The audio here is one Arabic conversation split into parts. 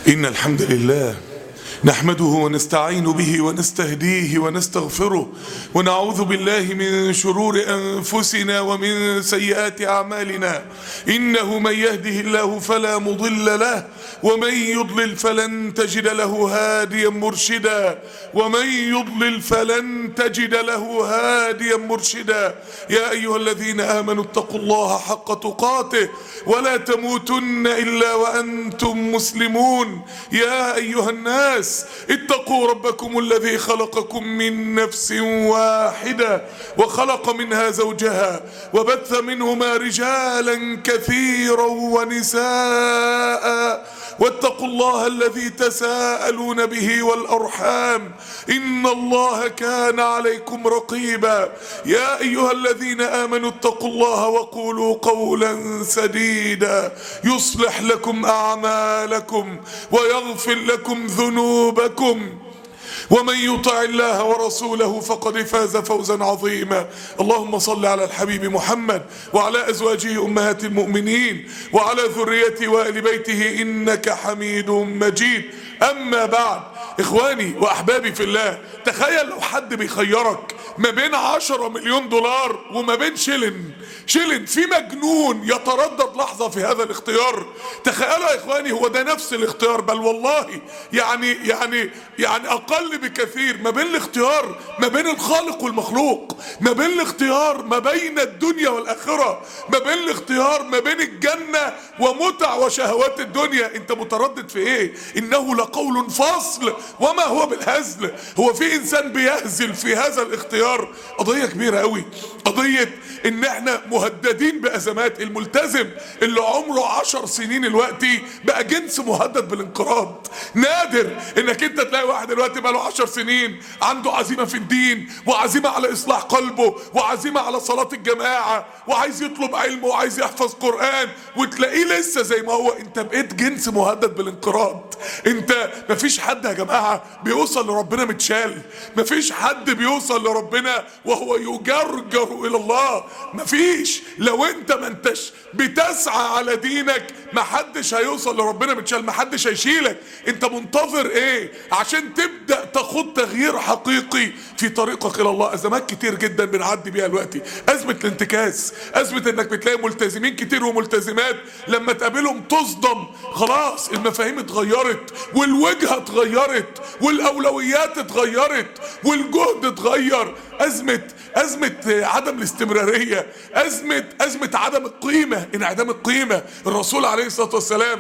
إن الحمد لله نحمده ونستعين به ونستهديه ونستغفره ونعوذ بالله من شرور أنفسنا ومن سيئات أعمالنا. إنه من يهده الله فلا مضل له ومن يضلل فلن تجد له هاديا مرشدا يا أيها الذين آمنوا اتقوا الله حق تقاته ولا تموتن إلا وأنتم مسلمون. يا أيها الناس اتقوا ربكم الذي خلقكم من نفس واحدة وخلق منها زوجها وبث منهما رجالا كثيرا ونساء واتقوا الله الذي تساءلون به والأرحام إن الله كان عليكم رقيبا. يا أيها الذين آمنوا اتقوا الله وقولوا قولا سديدا يصلح لكم أعمالكم ويغفر لكم ذنوبكم ومن يطع الله ورسوله فقد فاز فوزا عظيما. اللهم صل على الحبيب محمد وعلى أزواجه أمهات المؤمنين وعلى ذريته وآل بيته إنك حميد مجيد. أما بعد، إخواني وأحبابي في الله، تخيل لو حد بيخيرك ما بين 10 مليون دولار وما بين شلن في مجنون يتردد لحظة في هذا الاختيار. تخيلوا يا إخواني، هو ده نفس الاختيار، بل والله يعني أقل بكثير ما بين الاختيار ما بين الخالق والمخلوق، ما بين الاختيار ما بين الدنيا والآخرة، ما بين الاختيار ما بين الجنة ومتع وشهوات الدنيا. انت متردد في ايه؟ انه لقول فصل وما هو بالهزل. هو في انسان بيهزل في هذا الاختيار؟ قضية كبيرة قوي، قضية ان احنا مهددين بأزمات. الملتزم اللي عمره 10 سنين دلوقتي بقى جنس مهدد بالانقراض. نادر انك انت تلاقي واحد دلوقتي بقى له 10 سنين عنده عزيمة في الدين وعزيمة على اصلاح قلبه وعزيمة على صلاة الجماعة وعايز يطلب علم وعايز يحفظ قرآن، وتلاقيه لسه زي ما هو. انت بقيت جنس مهدد بالانقراض. انت مفيش حد يا جماعة بيوصل لربنا متشال، مفيش حد بيوصل لربنا وهو يجرجر الى الله، مفيش. لو انت ما انتش بتسعى على دينك محدش هيوصل لربنا متشال، محدش هيشيلك. انت منتظر ايه عشان تبدأ تخوض تغيير حقيقي في طريقك الى الله؟ ازمات كتير جدا بنعدي بيها دلوقتي، ازمة الانتكاس، ازمة انك بتلاقي ملتزمين كتير وملتزمات لما تقابلهم تصدم. خلاص المفاهيم اتغيرت والوجهة اتغيرت والاولويات اتغيرت والجهد اتغير. أزمة عدم الاستمرارية، أزمة عدم القيمة، انعدام القيمة. الرسول عليه الصلاة والسلام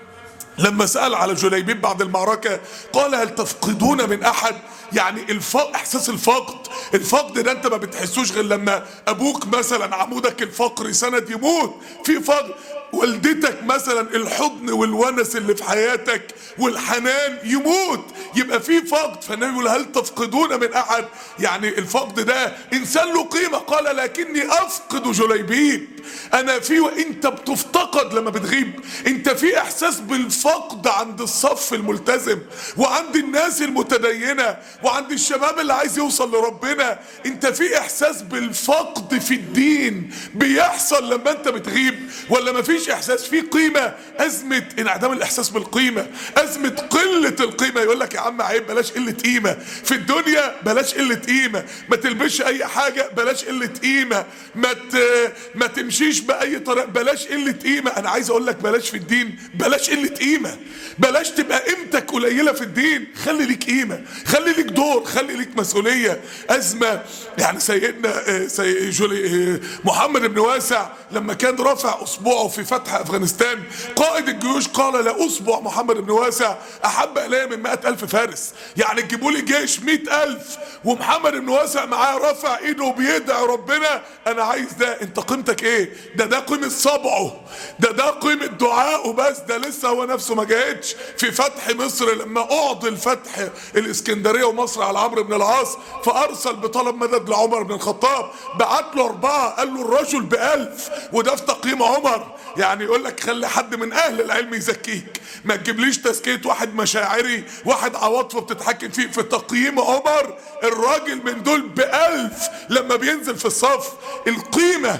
لما سأل على جليبيب بعد المعركة قال: هل تفقدون من أحد؟ يعني احساس الفقد ده انت ما بتحسوش غير لما ابوك مثلا عمودك الفقري سند يموت، في فقد. والدتك مثلا الحضن والونس اللي في حياتك والحنان يموت، يبقى في فقد. فالنبي يقول: هل تفقدون من احد؟ يعني الفقد ده انسان له قيمة. قال: لكني افقد جليبيب. انا انت بتفتقد لما بتغيب. انت في احساس بالفقد عند الصف الملتزم وعند الناس المتدينة وعند الشباب اللي عايز يوصل لربنا. انت في احساس بالفقد في الدين بيحصل لما انت بتغيب، ولا مفيش احساس في قيمة؟ ازمة انعدام الاحساس بالقيمة، ازمة قلة القيمة. يقول لك: يا عم عيب، بلاش قلة قيمة في الدنيا، بلاش قلة قيمة. ما تلبسش اي حاجة، بلاش قلة قيمة. ما تمشيش باي طريقة، بلاش قلة قيمة. انا عايز اقول لك بلاش في الدين، بلاش قلة قيمة. بلاش تبقى قيمتك قليلة في الدين، خلي ليك قيمة، خلي ليك دور، خلي ليك مسؤولية. أزمة يعني سيدنا محمد بن واسع لما كان رافع أصبعه في فتح أفغانستان، قائد الجيوش قال: لا أصبع محمد بن واسع أحب إلي من 100,000 فارس. يعني تجيبوا لي جيش 100,000 ومحمد بن واسع معاه رافع إيده وبيدعي ربنا. أنا عايز ده. أنت قيمتك إيه؟ ده قيمة صبعه، ده قيمة دعائه بس. ده لسه هو نفسه ما جاهدش في فتح مصر. لما أعضل فتح الإسكندرية ومصر على عمرو بن العاص فأرسل بطلب مدد لعمر بن الخطاب، بعت له 4، قال له: الرجل ب1000. وده في تقييم عمر. يعني يقول لك خلي حد من أهل العلم يزكيك، ما تجيبليش تزكية واحد مشاعري، واحد عواطفه بتتحكم فيه. في تقييم عمر الراجل من دول ب1000 لما بينزل في الصف. القيمة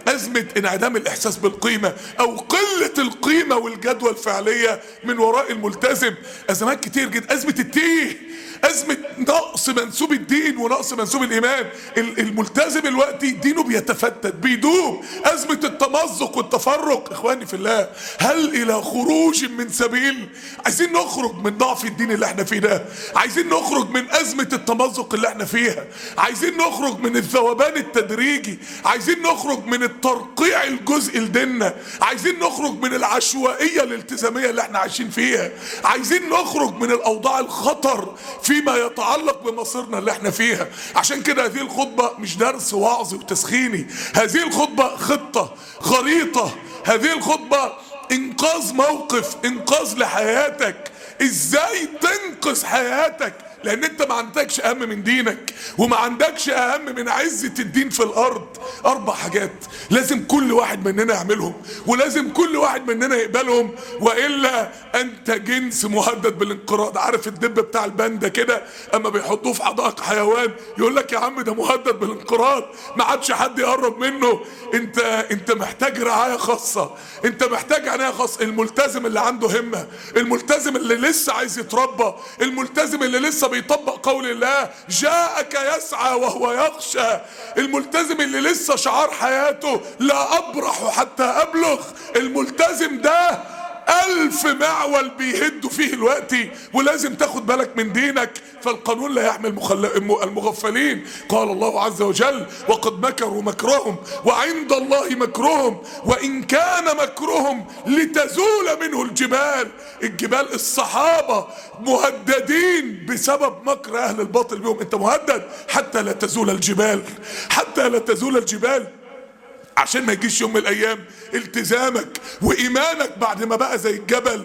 ازمة انعدام الاحساس بالقيمة او قلة القيمة والجدوى الفعلية من وراء الملتزم. ازمات كتير جدا، ازمة التيه، ازمة نقص منسوب الدين ونقص منسوب الايمان. الملتزم دلوقتي دينه بيتفتت بيدوم. ازمة التمزق والتفرق. اخواني في الله، هل الى خروج من سبيل؟ عايزين نخرج من ضعف الدين اللي احنا فيه ده، عايزين نخرج من ازمة التمزق اللي احنا فيها، عايزين نخرج من الذوبان التدريجي، عايزين نخرج من الترقيع الجزئي لديننا، عايزين نخرج من العشوائية الالتزامية اللي احنا عايشين فيها، عايزين نخرج من الاوضاع الخطر فيما يتعلق بمصيرنا اللي احنا فيها. عشان كده هذه الخطبة مش درس وعظ وتسخيني، هذه الخطبة خطة خريطة، هذه الخطبة انقاذ موقف، انقاذ لحياتك، ازاي تنقذ حياتك، لان انت ما عندكش اهم من دينك وما عندكش اهم من عزة الدين في الارض. 4 حاجات لازم كل واحد مننا يعملهم، ولازم كل واحد مننا يقبلهم، والا انت جنس مهدد بالانقراض. عارف الدب بتاع الباندا كده اما بيحطوه في حدائق حيوان يقول لك يا عم ده مهدد بالانقراض، ما عادش حد يقرب منه. انت محتاج رعاية خاصة، انت محتاج عناية خاصة. الملتزم اللي عنده همة، الملتزم اللي لسه عايز يتربى، الملتزم اللي لسه بيطبق قول الله جاءك يسعى وهو يخشى، الملتزم اللي لسه شعار حياته لا أبرح حتى أبلغ. الملتزم ده 1000 معول بيهدوا فيه الوقت، ولازم تاخد بالك من دينك. فالقانون لا يحمي المغفلين. قال الله عز وجل وقد مكروا مكرهم وعند الله مكرهم وإن كان مكرهم لتزول منه الجبال. الجبال الصحابة مهددين بسبب مكر أهل الباطل بهم. انت مهدد حتى لا تزول الجبال، حتى لا تزول الجبال، عشان ما يجيش يوم من الايام التزامك وايمانك بعد ما بقى زي الجبل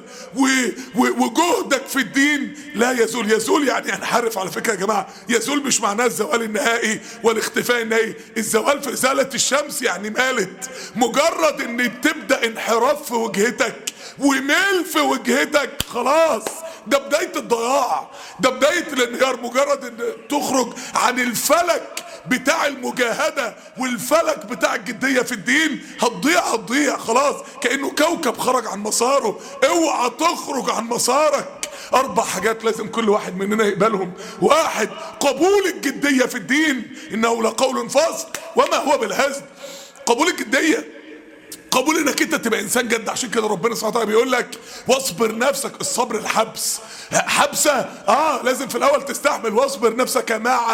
وجهدك في الدين لا يزول. يزول يعني ينحرف. على فكرة يا جماعة، يزول مش معناه الزوال النهائي والاختفاء النهائي. الزوال في ازالة الشمس يعني مالت. مجرد ان تبدأ انحراف في وجهتك وميل في وجهتك خلاص ده بداية الضياع، ده بداية الانهيار. مجرد ان تخرج عن الفلك بتاع المجاهدة والفلك بتاع الجدية في الدين هتضيع خلاص، كأنه كوكب خرج عن مساره. اوعى تخرج عن مسارك. 4 حاجات لازم كل واحد مننا يقبلهم. 1، قبول الجدية في الدين، انه لقول فصل وما هو بالهزل. قبول الجدية، قبول انك انت تبقى انسان جد. عشان كده ربنا سبحانه وتعالى بيقول لك واصبر نفسك. الصبر الحبس، حبسه لازم في الاول تستحمل. واصبر نفسك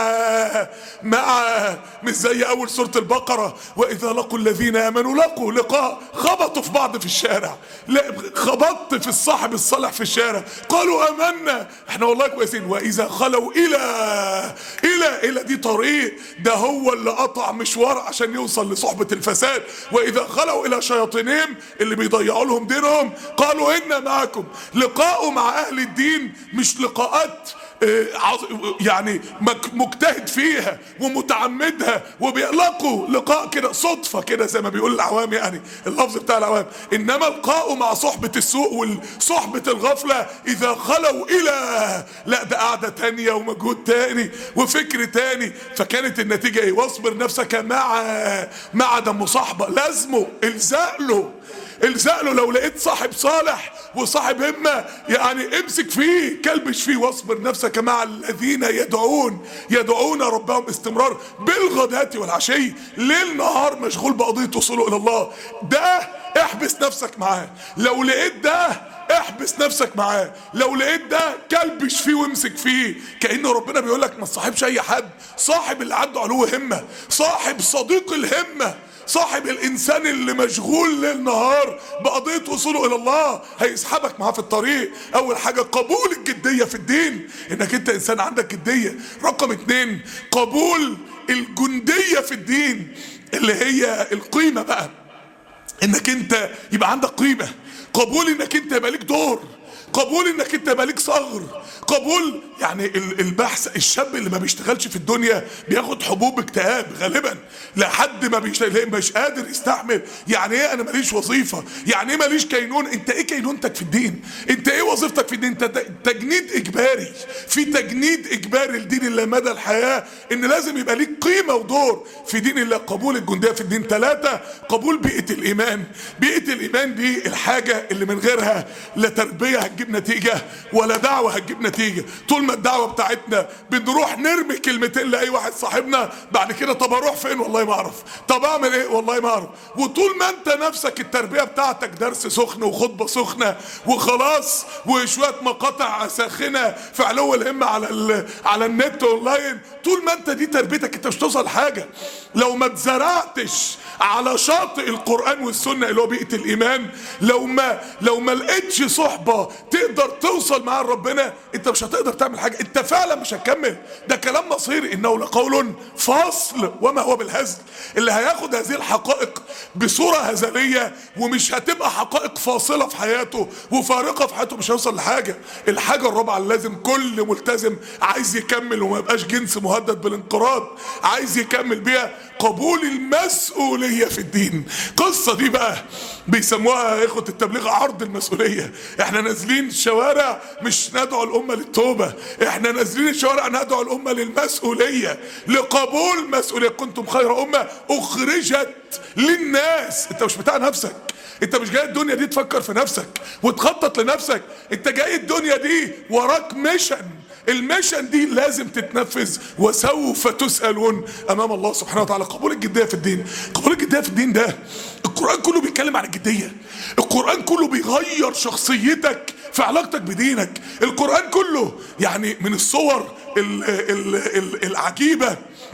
مع مش زي اول سوره البقره واذا لقوا الذين امنوا لقوا لقاء خبطوا في بعض في الشارع. لا، خبطت في الصاحب الصالح في الشارع قالوا امنا احنا والله كويسين. واذا خلوا الى دي طريق، ده هو اللي قطع مشوار عشان يوصل لصحبه الفساد. واذا خلوا الى شياطينهم اللي بيضيعوا لهم دينهم قالوا إنا معكم. لقاءه مع أهل الدين مش لقاءات يعني مجتهد فيها ومتعمدها وبيلقوا لقاء كده صدفة كده زي ما بيقول العوام، يعني اللفظ بتاع العوام. إنما لقاءه مع صحبة السوء وصحبة الغفلة إذا خلوا لا ده قعدة تانية ومجهود تاني وفكر تاني. فكانت النتيجة ايه؟ واصبر نفسك مع دم صاحبه. لازمه الزق له. لو لقيت صاحب صالح وصاحب همة يعني امسك فيه، كلبش فيه. واصبر نفسك مع الذين يدعون ربهم استمرار بالغداة والعشي. ليل نهار مشغول بقضية وصوله الى الله. ده احبس نفسك معاه. لو لقيت ده احبس نفسك معاه. لو لقيت ده كلبش فيه وامسك فيه. كأن ربنا بيقول لك ما تصاحبش اي حد. صاحب اللي عنده علو همة، صاحب صديق الهمة، صاحب الانسان اللي مشغول ليل نهار بقضية وصوله الى الله، هيسحبك معاه في الطريق. اول حاجة قبول الجدية في الدين، انك انت انسان عندك جدية. رقم 2، قبول الجندية في الدين اللي هي القيمة بقى، انك انت يبقى عندك قيمة. قبول انك انت يبقى ليك دور. قبول انك انت مالك صغر، قبول يعني البحث. الشاب اللي ما بيشتغلش في الدنيا بياخد حبوب اكتئاب غالبا لحد ما مش قادر يستحمل. يعني ايه انا ماليش وظيفه؟ يعني ايه ماليش كينون؟ انت ايه كينونتك في الدين؟ انت ايه وظيفتك في الدين؟ انت تجنيد اجباري، في تجنيد اجباري لدين الله مدى الحياه، ان لازم يبقى ليك قيمه ودور في دين الله. قبول الجنديه في الدين. 3 قبول بيئه الايمان. بيئه الايمان دي الحاجه اللي من غيرها لا تربيه هتجيب نتيجه ولا دعوه هتجيب نتيجه. طول ما الدعوه بتاعتنا بنروح نرمي كلمتين لاي واحد صاحبنا، بعد كده طب اروح فين؟ والله ما اعرف. طب اعمل ايه؟ والله ما اعرف. وطول ما انت نفسك التربيه بتاعتك درس سخن وخطبه سخنه وخلاص وشويه مقاطع ساخنه في علو الهمه على النت اونلاين، طول ما انت دي تربيتك انت مش توصل حاجه. لو ما اتزرعتش على شاطئ القرآن والسنة اللي هو بيئة الإيمان، لو ما لقيتش صحبة تقدر توصل معاها لربنا، انت مش هتقدر تعمل حاجة، انت فعلا مش هتكمل. ده كلام مصيري، انه لقول فاصل وما هو بالهزل. اللي هياخد هذه الحقائق بصورة هزلية ومش هتبقى حقائق فاصلة في حياته وفارقة في حياته مش هيوصل لحاجة. الحاجة الرابعة اللي لازم كل ملتزم عايز يكمل وما يبقاش جنس مهدد بالانقراض عايز يكمل بيها، قبول المسؤولية في الدين. قصة دي بقى بيسموها يا اخوة التبليغ عرض المسؤولية. احنا نازلين الشوارع مش ندعو الامة للتوبة، احنا نازلين الشوارع ندعو الامة للمسؤولية، لقبول مسؤولية. كنتم خير امة اخرجت للناس. انت مش بتاع نفسك، انت مش جاي الدنيا دي تفكر في نفسك وتخطط لنفسك، انت جاي الدنيا دي وراك ميشن. الميشن دي لازم تتنفذ وسوف تسألون امام الله سبحانه وتعالى. قبول الجدية في الدين. قبول الجدية في الدين ده القرآن كله بيتكلم عن الجدية. القرآن كله بيغير شخصيتك في علاقتك بدينك. القرآن كله يعني من الصور العجيبة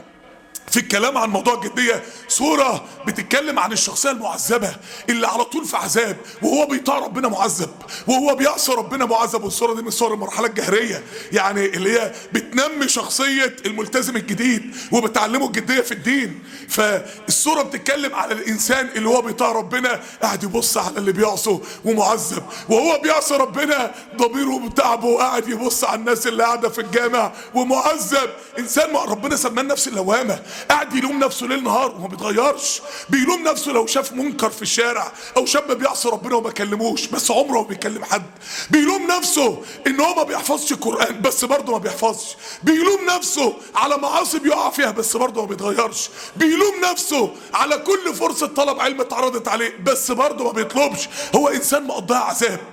في الكلام عن موضوع الجدية سورة بتتكلم عن الشخصية المعذبة اللي على طول في عذاب، وهو بيطاع ربنا معذب، وهو بيعصي ربنا معذب. والسورة دي من صور المرحلة الجهرية، يعني اللي هي بتنمي شخصية الملتزم الجديد وبتعلمه الجدية في الدين. فالسورة بتتكلم على الإنسان اللي هو بيطاع ربنا قاعد يبص على اللي بيعصه ومعذب، وهو بيعصي ربنا ضميره بتعبه وقاعد يبص على الناس اللي قاعدة في الجامع ومعذب. إنسان ربنا سماه النفس اللوامة، قاعد يلوم نفسه ليل نهار وما بيتغيرش. بيلوم نفسه لو شاف منكر في الشارع او شاب بيعصي ربنا وما كلموش بس عمره ما بيكلم حد. بيلوم نفسه ان هو ما بيحفظش القرآن بس برضه ما بيحفظش. بيلوم نفسه على معاصي بيقع فيها بس برضه ما بيتغيرش. بيلوم نفسه على كل فرصة طلب علم اتعرضت عليه بس برضه ما بيطلبش. هو انسان مقضيها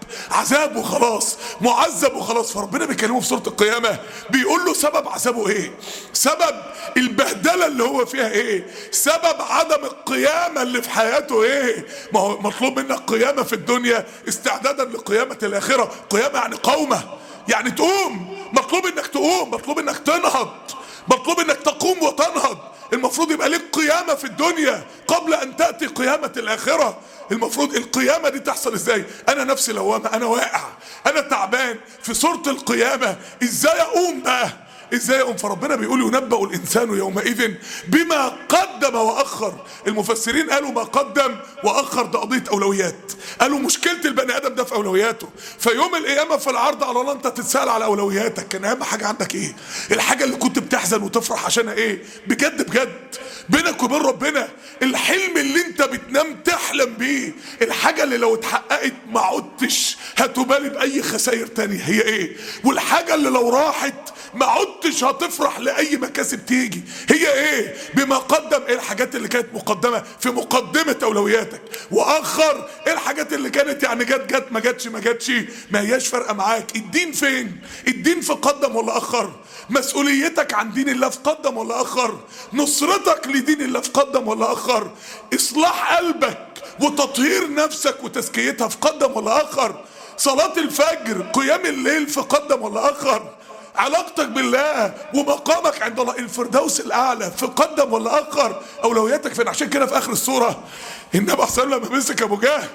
عذاب وخلاص، معذب وخلاص. فربنا بيكلمه في سورة القيامة بيقول له سبب عذابه ايه؟ سبب البهدلة اللي هو فيها ايه؟ سبب عدم القيامة اللي في حياته ايه؟ ما هو مطلوب منك قيامة في الدنيا استعدادا لقيامة الاخرة. قيامة يعني قومة، يعني تقوم. مطلوب انك تقوم، مطلوب انك تنهض، مطلوب انك تقوم وتنهض. المفروض يبقى لك قيامة في الدنيا قبل ان تأتي قيامة الاخرة. المفروض القيامة دي تحصل ازاي؟ انا نفسي لوامة، انا واقع، انا تعبان. في سورة القيامة ازاي اقوم بقى؟ ازاي اقوم؟ فربنا بيقول ينبأ الانسان يومئذ بما قدم واخر. المفسرين قالوا ما قدم واخر ده قضية اولويات. قالوا مشكلة البني ادم ده في اولوياته. فيوم القيامة في العرض على الله انت تتسأل على اولوياتك. كان اهم حاجة عندك ايه؟ الحاجة اللي كنت بتحزن وتفرح عشانها ايه؟ بجد بينك وبين ربنا. الحلم اللي انت بتنام تحلم بيه، الحاجة اللي لو اتحققت ما عدتش هتبالي باي خسائر تانية، هي ايه؟ والحاجة اللي لو راحت ما عدتش هتفرح لأي مكاسب تيجي، هي ايه؟ بما قدم. ايه الحاجات اللي كانت مقدمة في مقدمة اولوياتك؟ واخر ايه الحاجات اللي كانت يعني جت ما جاتش ما هياش فارقة معاك. الدين فين؟ الدين في قدم ولا اخر؟ مسؤوليتك عن دين الله في قدم ولا اخر؟ نصرتك لدين الله في قدم ولا اخر؟ اصلاح قلبك وتطهير نفسك وتزكيتها في قدم ولا اخر؟ صلاة الفجر، قيام الليل في قدم ولا اخر؟ علاقتك بالله ومقامك عند الله الفردوس الاعلى في قدم ولا اخر؟ اولوياتك فين؟ عشان كده في اخر السوره النبي صلى الله عليه وسلم لما مسك ابو جهل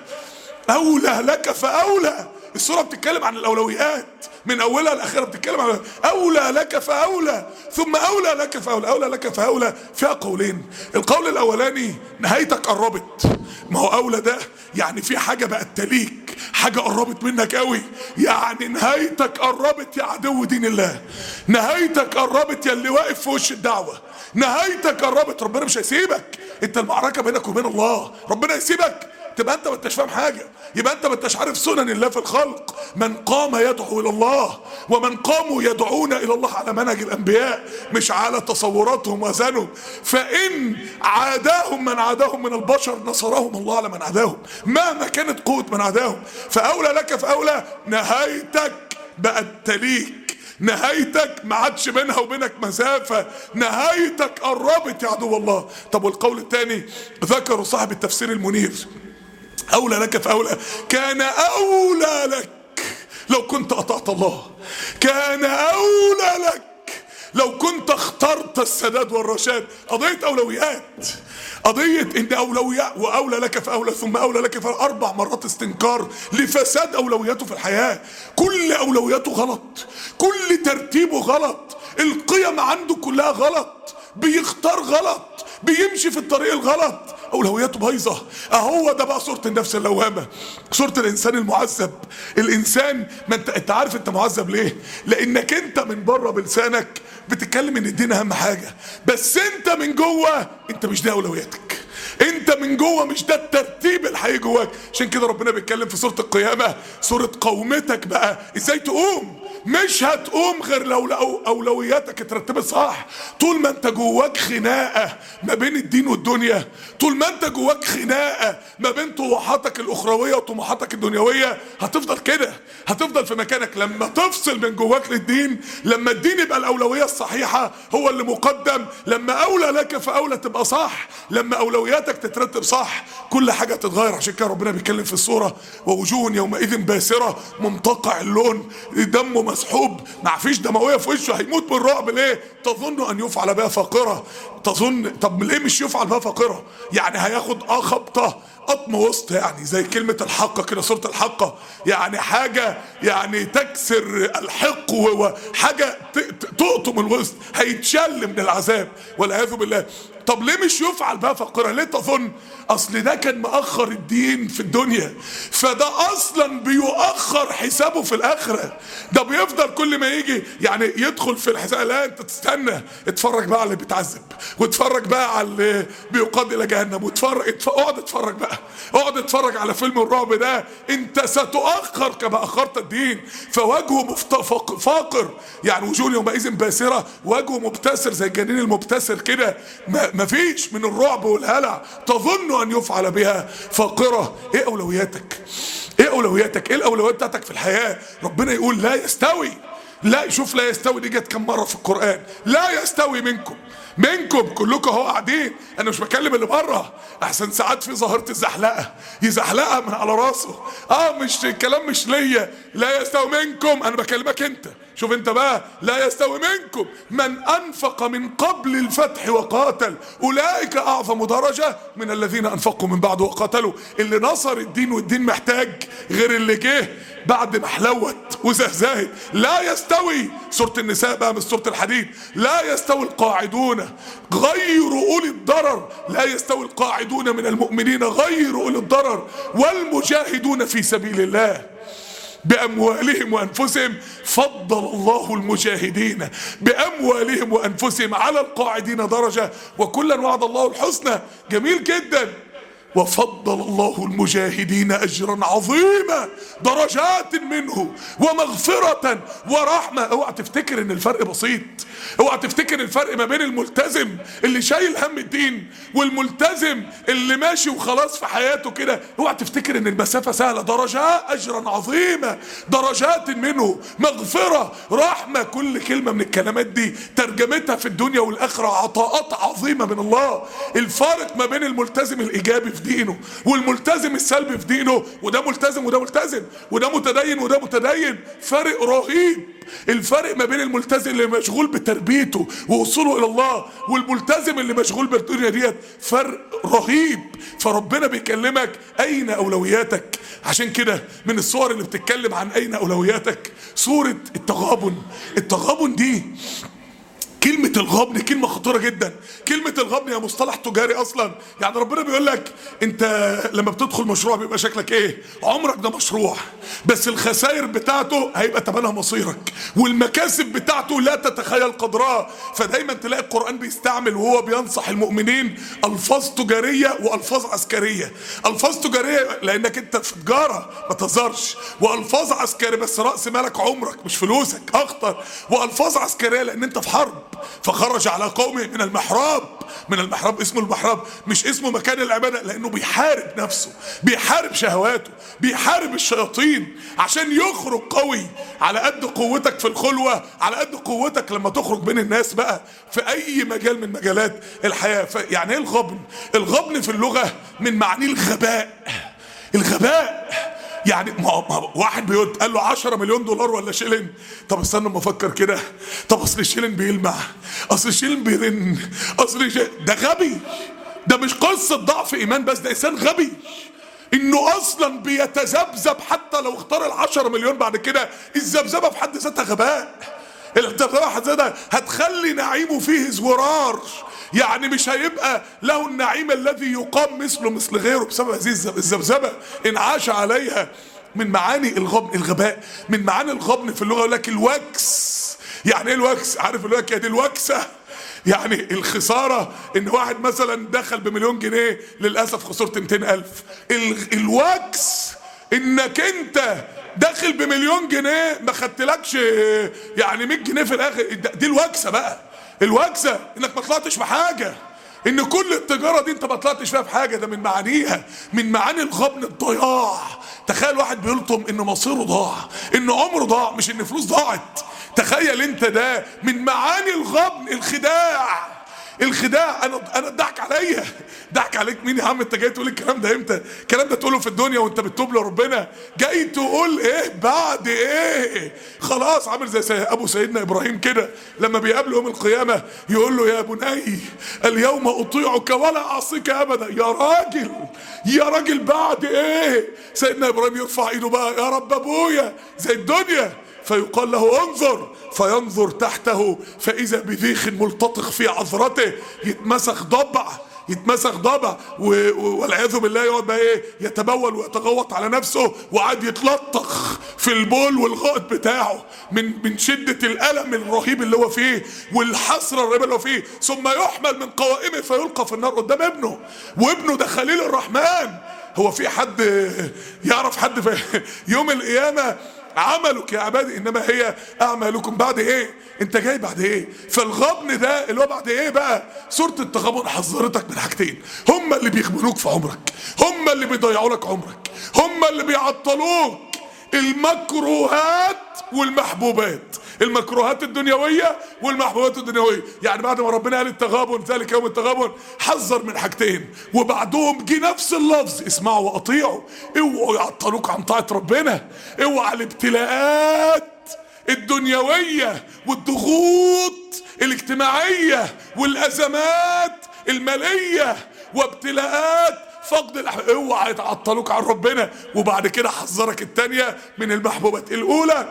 اولى لك فاولى. السوره بتتكلم عن الاولويات من اولها لاخرها، بتتكلم عن اولى لك فاولى ثم اولى لك فاولى. اولى لك فاولى فيها قولين. القول الاولاني نهايتك قربت. ما هو اولى ده يعني في حاجه بقت تليك، حاجة قربت منك قوي، يعني نهايتك قربت يا عدو دين الله، نهايتك قربت يا اللي واقف في وش الدعوة، نهايتك قربت. ربنا مش هيسيبك، انت المعركة بينك وبين الله. ربنا يسيبك تبقى انت ما انتش فاهم حاجة، يبقى انت ما انتش عارف سنن الله في الخلق. من قام يدعو الى الله، ومن قاموا يدعون الى الله على منهج الانبياء مش على تصوراتهم وزنهم. فان عاداهم من عاداهم من البشر نصرهم الله على من عاداهم، مهما كانت قوة من عاداهم. فاولى لك فاولى، نهايتك بقت تليك، نهايتك ما عادش بينها وبينك مسافة، نهايتك قربت يا عدو الله. طب والقول الثاني ذكروا صاحب التفسير المنير، أولى لك فأولى، كان أولى لك لو كنت أطعت الله، كان أولى لك لو كنت اخترت السداد والرشاد. قضية أولويات، قضية إن أولويات، وأولى لك فأولى ثم أولى لك فأولى، 4 مرات استنكار لفساد أولوياته في الحياة. كل أولوياته غلط، كل ترتيبه غلط، القيم عنده كلها غلط، بيختار غلط، بيمشي في الطريق الغلط، أولوياته بايظة. أهو ده بقى صورة النفس اللوامة، صورة الإنسان المعذب. الإنسان، ما أنت عارف أنت معذب ليه؟ لأنك أنت من بره بلسانك بتتكلم إن الدين أهم حاجة، بس أنت من جوه أنت مش ده أولوياتك، انت من جوه مش ده الترتيب الحقيقي جواك. عشان كده ربنا بيتكلم في سورة القيامة، سورة قومتك بقى ازاي تقوم. مش هتقوم غير لو اولوياتك اترتبت صح. طول ما انت جواك خناقة ما بين الدين والدنيا، طول ما انت جواك خناقة ما بين طموحاتك الاخروية وطموحاتك الدنيوية، هتفضل كده، هتفضل في مكانك. لما تفصل من جواك للدين، لما الدين يبقى الاولوية الصحيحة هو اللي مقدم، لما اولى لك فاولى تبقى صح، لما اولوياتك تترتب صح، كل حاجة تتغير. عشان كده ربنا بيتكلم في السورة ووجوه يومئذ باسرة ممتقع اللون، دمه مسحوب، ما فيش دموية في وشه، هيموت بالرعب. ليه؟ تظن ان يفعل بها فاقرة. تظن، طب ليه مش يفعل بها فاقرة؟ يعني هياخد خبطة قطم وسط، يعني زي كلمة الحقة كده، سورة الحقة، يعني حاجة يعني تكسر الحق، وحاجة تقطم الوسط، هيتشل من العذاب والعياذ بالله. طب ليه مش يفعل بها فقيرة؟ ليه تظن؟ اصل ده كان مأخر الدين في الدنيا، فده اصلا بيؤخر حسابه في الاخرة. ده بيفضل كل ما يجي يعني يدخل في الحساب، لا انت تستنى، اتفرج بقى على اللي بيتعذب، واتفرج بقى على اللي بيقاد الى جهنم، واتفرج اقعد اتفرج بقى، اقعد اتفرج على فيلم الرعب ده، انت ستؤخر كما اخرت الدين. فوجهه فاقر، يعني وجوه يومئذ باسرة، وجهه مبتسر زي الجنين المبتسر كده، مفيش من الرعب والهلع. تظن ان يفعل بها فاقرة. ايه اولوياتك؟ ايه اولوياتك؟ ايه الاولويات بتاعتك في الحياة؟ ربنا يقول لا يستوي. لا، شوف لا يستوي دي جت كم مرة في القرآن. لا يستوي منكم كلكم اهو قاعدين، انا مش بكلم اللي بره، احسن ساعات في ظاهرة الزحلقة، يزحلقها من على راسه. مش الكلام مش ليا. لا يستوي منكم، انا بكلمك انت. شوف انت بقى، لا يستوي منكم من انفق من قبل الفتح وقاتل، اولئك اعظم درجة من الذين انفقوا من بعد وقاتلوا. اللي نصر الدين والدين محتاج غير اللي جه بعد ما حلوت وزهزهت. لا يستوي، سورة النساء بقى من سورة الحديد، لا يستوي القاعدون غير اولي الضرر، لا يستوي القاعدون من المؤمنين غير اولي الضرر والمجاهدون في سبيل الله بأموالهم وأنفسهم. فضل الله المجاهدين بأموالهم وأنفسهم على القاعدين درجة، وكلا وعد الله الحسنى. جميل جدا. وفضل الله المجاهدين أجرا عظيما، درجات منه ومغفرة ورحمة. اوعى تفتكر ان الفرق بسيط، اوعى تفتكر الفرق ما بين الملتزم اللي شايل هم الدين والملتزم اللي ماشي وخلاص في حياته كده. اوعى تفتكر ان المسافة سهلة. درجات أجرا عظيما، درجات منه، مغفرة، رحمة. كل كلمة من الكلمات دي ترجمتها في الدنيا والآخرة عطاءات عظيمة من الله. الفارق ما بين الملتزم الإيجابي في دينه والملتزم السلبي في دينه، وده ملتزم وده ملتزم، وده متدين وده متدين، فرق رهيب. الفرق ما بين الملتزم اللي مشغول بتربيته ووصوله الى الله والملتزم اللي مشغول بالدنيا ديت فرق رهيب. فربنا بيكلمك اين اولوياتك. عشان كده من الصور اللي بتتكلم عن اين اولوياتك سورة التغابن. التغابن دي كلمة الغبن كلمة خطيرة جدا. كلمة الغبن يا مصطلح تجاري اصلا. يعني ربنا بيقول لك انت لما بتدخل مشروع بيبقى شكلك ايه؟ عمرك ده مشروع، بس الخسائر بتاعته هيبقى تمنها مصيرك، والمكاسب بتاعته لا تتخيل قدرها. فدايما تلاقي القرآن بيستعمل وهو بينصح المؤمنين الفاظ تجارية والفاظ عسكرية. الفاظ تجارية لانك انت في تجارة ما تهزرش، والفاظ عسكرية بس رأس مالك عمرك مش فلوسك اخطر، والفاظ عسكرية لان انت في حرب. فخرج على قومه من المحراب. من المحراب، اسمه المحراب مش اسمه مكان العبادة، لانه بيحارب نفسه، بيحارب شهواته، بيحارب الشياطين عشان يخرج قوي. على قد قوتك في الخلوة على قد قوتك لما تخرج بين الناس بقى في اي مجال من مجالات الحياة. يعني ايه الغبن؟ الغبن في اللغة من معانيه الغباء. الغباء يعني واحد بيقول قال له 10 مليون دولار ولا شيلن. طب استنى اما افكر كده. طب اصل الشيلن بيلمع، اصل الشيلن بيرن، ده غبي. ده مش قصة ضعف ايمان بس، ده انسان غبي انه اصلا بيتذبذب. حتى لو اختار ال10 مليون بعد كده، الذبذبه في حد ذاتها غباء. الذبذبه في حد ذاتها هتخلي نعيمه فيه زورار. يعني مش هيبقى له النعيم الذي يقام مثله مثل غيره بسبب هذه الذبذبه ان عاش عليها. من معاني الغبن الغباء. من معاني الغبن في اللغه يقول لك الوكس. يعني ايه الوكس؟ عارف يقول لك دي الوكسه، يعني الخسارة ان واحد مثلا دخل ب1,000,000 جنيه للأسف خسرت 200,000. الوكس انك انت داخل ب1,000,000 جنيه ما خدتلكش يعني 100 جنيه في الاخر. دي الوكسة بقى. الوكسة انك ما طلعتش بحاجة، ان كل التجارة دي انت ما طلعتش فيها بحاجة. ده من معانيها، من معاني الغبن الضياع. تخيل واحد بيلطم ان مصيره ضاع، ان عمره ضاع، مش ان فلوس ضاعت. تخيل انت ده من معاني الغبن. الخداع. الخداع. انا ضحك عليا. ضحك عليك مين يا عم؟ انت جاي تقول الكلام ده امتى؟ الكلام ده تقوله في الدنيا وانت بتتوب لربنا. جاي تقول ايه بعد ايه؟ خلاص عامل زي ابو سيدنا ابراهيم كده لما بيقابله يوم القيامه يقول له يا بني اليوم اطيعك ولا اعصيك ابدا. يا راجل يا راجل بعد ايه؟ سيدنا ابراهيم يرفع ايده بقى يا رب ابويا زي الدنيا. فيقال له انظر، فينظر تحته فإذا بذيخ ملتطخ في عذرته. يتمسخ ضبع والعياذ بالله. يقعد بقى ايه؟ يتبول ويتغوط على نفسه وقعد يتلطخ في البول والغائط بتاعه من شدة الألم الرهيب اللي هو فيه والحسرة الرهيبة اللي هو فيه. ثم يحمل من قوائمه فيلقى في النار قدام ابنه، وابنه ده خليل الرحمن. هو في حد يعرف حد في يوم القيامة عملك يا عبادي انما هي اعمالكم؟ بعد ايه؟ انت جاي بعد ايه؟ فالغبن ده اللي هو بعد ايه بقى؟ سورة التغابن حذرتك من حاجتين هم اللي بيغبنوك في عمرك، هم اللي بيضيعوا لك عمرك، هم اللي بيعطلوك. المكروهات والمحبوبات. المكروهات الدنيوية والمحبوبات الدنيوية. يعني بعد ما ربنا قال التغابن ذلك يوم التغابن حذر من حاجتين، وبعدهم جه نفس اللفظ اسمعوا واطيعوا. اوعوا يعطلوك عن طاعة ربنا. اوعى الابتلاءات الدنيوية والضغوط الاجتماعية والازمات المالية وابتلاءات فقد اوعى يتعطلوك عن ربنا. وبعد كده حذرك التانية من المحبوبات. الاولى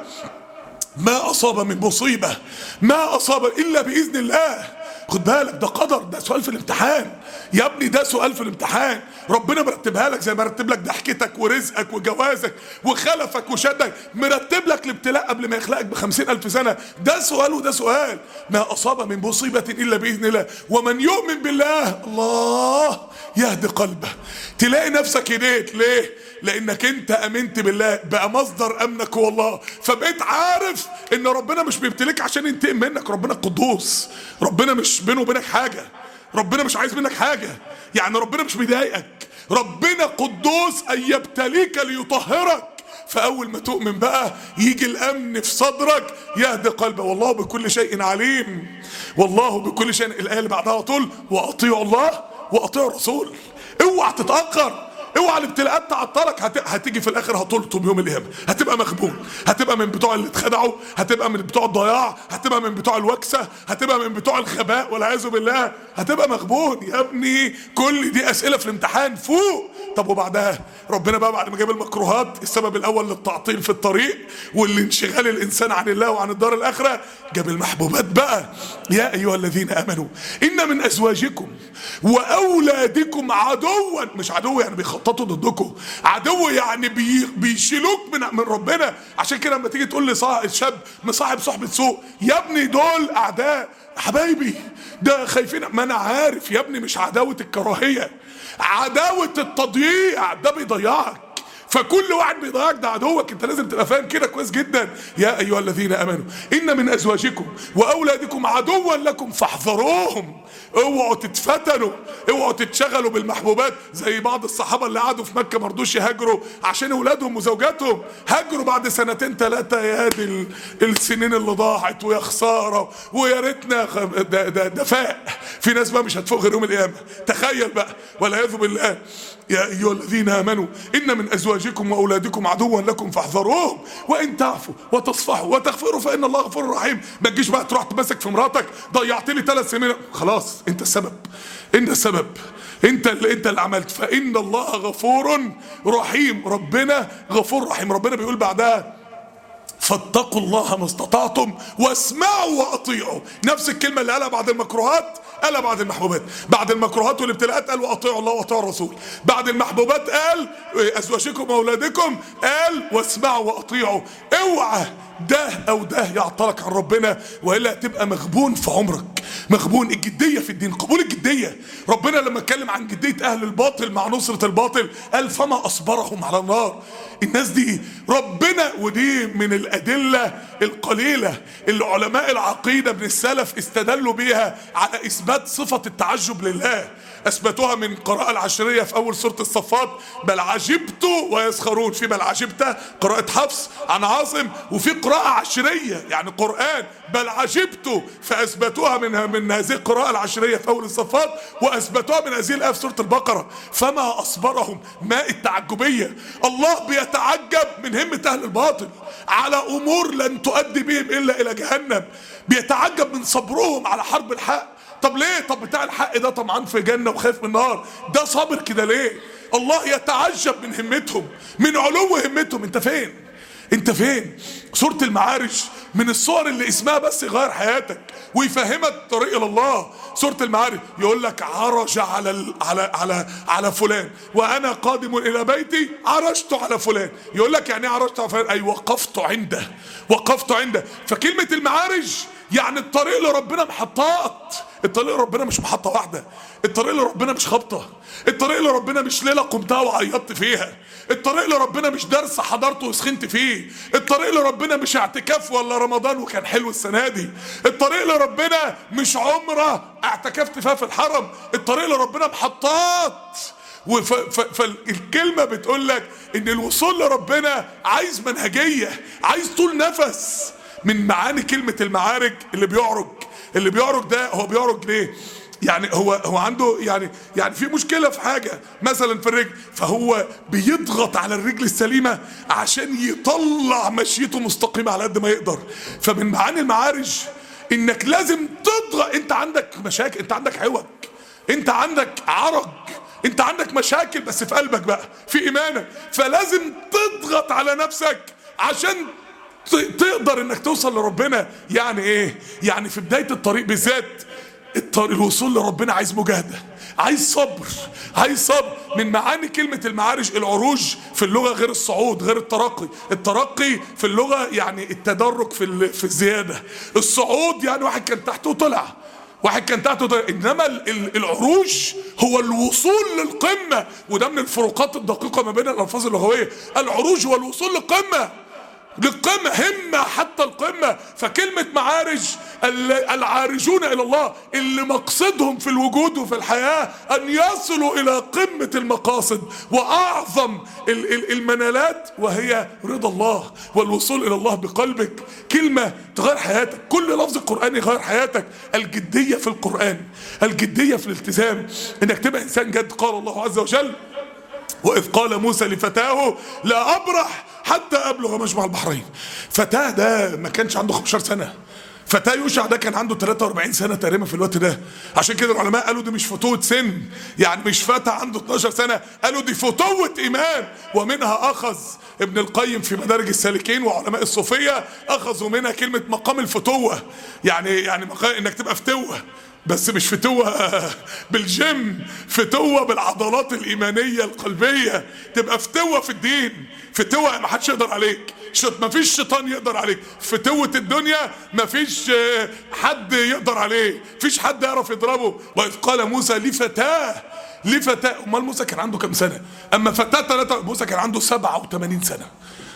ما اصاب من مصيبة ما اصاب الا باذن الله. خد بالك ده قدر، ده سؤال في الامتحان يا ابني، ده سؤال في الامتحان. ربنا مرتبها لك زي ما مرتب لك ضحكتك ورزقك وجوازك وخلفك وشدك، مرتب لك الابتلاء قبل ما يخلقك ب50,000 سنة. ده سؤال وده سؤال. ما اصاب من مصيبة الا باذن الله ومن يؤمن بالله الله يهدي قلبه. تلاقي نفسك هديت ليه؟ لانك انت امنت بالله، بقى مصدر امنك هو الله. فبقيت عارف ان ربنا مش بيبتليك عشان ينتقم منك. ربنا قدوس، ربنا مش بينه وبينك حاجة، ربنا مش عايز منك حاجة. يعني ربنا مش بيضايقك، ربنا قدوس ان يبتليك ليطهرك. فاول ما تؤمن بقى يجي الامن في صدرك يهدي قلبه. والله بكل شيء عليم، والله بكل شيء. الايه اللي بعدها على طول واطيعوا الله واطيعوا الرسول. اوعى تتاخر، اوعى الابتلاءات تعطلك. هتيجي في الاخر هتلطم يوم القيامه، هتبقى مخبول، هتبقى من بتوع اللي اتخدعوا، هتبقى من بتوع الضياع، هتبقى من بتوع الوكسه، هتبقى من بتوع الخباء والعياذ بالله، هتبقى مخبول يا ابني. كل دي اسئله في الامتحان. فوق طب وبعدها ربنا بقى بعد ما جاب المكروهات، السبب الاول للتعطيل في الطريق والانشغال الانسان عن الله وعن الدار الاخره، جاب المحبوبات بقى. يا ايها الذين امنوا ان من ازواجكم واولادكم عدوا، مش عدو يعني بيخططوا ضدكم، عدو يعني بيشيلوك من ربنا. عشان كده لما تيجي تقول لصاحب شاب مصاحب صحبه سوء، يا ابني دول اعداء حبايبي، ده خايفين، ما انا عارف يا ابني، مش عداوه الكراهيه، عداوه التضييع، ده بيضيعك. فكل واحد بيضيعك ده عدوك، انت لازم تبقى فاهم كده كويس جدا. يا ايها الذين امنوا ان من ازواجكم واولادكم عدوا لكم فاحذروهم. اوعوا تتفتنوا، اوعوا تتشغلوا بالمحبوبات زي بعض الصحابه اللي قعدوا في مكه ما رضوش يهاجروا عشان اولادهم وزوجاتهم، هاجروا بعد سنتين ثلاثه، يا دي السنين اللي ضاعت ويا خساره ويا ريتنا. ده فاق في ناس بقى مش هتفوق غير يوم القيامه، تخيل بقى والعياذ بالله. يا ايها الذين امنوا ان من ازواجكم واولادكم عدوا لكم فاحذروهم وان تعفوا وتصفحوا وتغفروا فان الله غفور رحيم. ما تجيش بقى تروح تمسك في مراتك، ضيعت لي 3 سنين، خلاص انت السبب، انت السبب، انت اللي عملت. فان الله غفور رحيم، ربنا غفور رحيم. ربنا بيقول بعدها فاتقوا الله ما استطعتم واسمعوا واطيعوا. نفس الكلمه اللي قالها بعد المكروهات قالها بعد المحبوبات. بعد المكروهات والابتلاءات قال واطيعوا الله واطيعوا الرسول. بعد المحبوبات قال ازواجكم واولادكم، قال واسمعوا واطيعوا. اوعى ده او ده يعطلك عن ربنا، والا هتبقى مغبون في عمرك. مغبون. الجديه في الدين، قبول الجديه. ربنا لما اتكلم عن جديه اهل الباطل مع نصره الباطل قال فما اصبرهم على النار. الناس دي ربنا، ودي من الادله القليله اللي علماء العقيده من السلف استدلوا بيها على اثبات صفه التعجب لله. اثبتوها من القراءه العشريه في اول سوره الصفات، بل عجبت ويسخرون. في بل عجبت قراءه حفص عن عاصم، وفي قراءه عشريه يعني قران بل عجبت، فاثبتوها من هذه القراءه العشريه في اول الصفات، واثبتوها من هذه الايه في سوره البقره. فما اصبرهم، ماء التعجبيه. الله بيتعجب من همه اهل الباطل على امور لن تؤدي بهم الا الى جهنم. بيتعجب من صبرهم على حرب الحق. طب ليه؟ طب بتاع الحق ده طمعان في جنة وخايف من النار، ده صابر كده ليه؟ الله يتعجب من همتهم، من علو همتهم. انت فين؟ انت فين؟ سورة المعارج من الصور اللي اسمها بس يغير حياتك ويفهمك طريق الى الله. سورة المعارج يقول لك عرج على فلان وانا قادم الى بيتي عرجت على فلان. يقول لك يعني ايه عرجت على فلان؟ اي وقفت عنده، وقفت عنده. فكلمة المعارج يعني الطريق لربنا محطات. الطريق لربنا مش محطة واحدة، الطريق لربنا مش خبطة، الطريق لربنا مش ليلة قمتها وعيطت فيها، الطريق لربنا مش درس حضرته وسخنت فيه، الطريق لربنا مش اعتكاف ولا رمضان وكان حلو السنة دي، الطريق لربنا مش عمرة اعتكفت فيها في الحرم، الطريق لربنا محطات. فالكلمة بتقول لك ان الوصول لربنا عايز منهجية، عايز طول نفس. من معاني كلمة المعارج اللي بيعرج ده، هو بيعرج ليه؟ يعني هو عنده يعني في مشكلة في حاجة مثلا في الرجل، فهو بيضغط على الرجل السليمة عشان يطلع مشيته مستقيمة على قد ما يقدر. فمن معاني المعارج انك لازم تضغط. انت عندك مشاكل، انت عندك عوج، انت عندك عرج، انت عندك مشاكل، بس في قلبك بقى في ايمانك، فلازم تضغط على نفسك عشان تقدر انك توصل لربنا. يعني ايه؟ يعني في بداية الطريق بالذات، الوصول لربنا عايز مجاهدة، عايز صبر، عايز صبر. من معاني كلمة المعارج العروج في اللغة غير الصعود، غير الترقي. الترقي في اللغة يعني التدرج في الزيادة، الصعود يعني واحد كان تحته وطلع، واحد كان تحته طلع. انما العروج هو الوصول للقمة، وده من الفروقات الدقيقة ما بين الالفاظ اللغوية. العروج هو الوصول للقمة، للقمة، همة حتى القمة. فكلمة معارج العارجون إلى الله، اللي مقصدهم في الوجود وفي الحياة أن يصلوا إلى قمة المقاصد وأعظم المنالات، وهي رضا الله والوصول إلى الله بقلبك. كلمة تغير حياتك، كل لفظ قرآني يغير حياتك. الجدية في القرآن، الجدية في الالتزام، إنك تبقى إنسان جد. قال الله عز وجل وإذ قال موسى لفتاه لا أبرح حتى أبلغ مجمع البحرين. فتاه ده ما كانش عنده 15 سنة، فتاه يوشع ده كان عنده 43 سنه تقريبا في الوقت ده. عشان كده العلماء قالوا دي مش فتوه سن، يعني مش فتى عنده 12 سنه، قالوا دي فتوه ايمان. ومنها اخذ ابن القيم في مدارج السالكين وعلماء الصوفيه اخذوا منها كلمه مقام الفتوه، يعني مقام انك تبقى فتوه، بس مش فتوة بالجيم، فتوة بالعضلات الإيمانية القلبية، تبقى فتوة في الدين، فتوة ما حدش يقدر عليك، ما فيش شيطان يقدر عليك، فتوة الدنيا ما فيش حد يقدر عليه، فيش حد يعرف يضربه. وإذ قال موسى لفتاه، امال موسى كان عنده كام سنة؟ اما فتاه موسى كان عنده 87 سنة،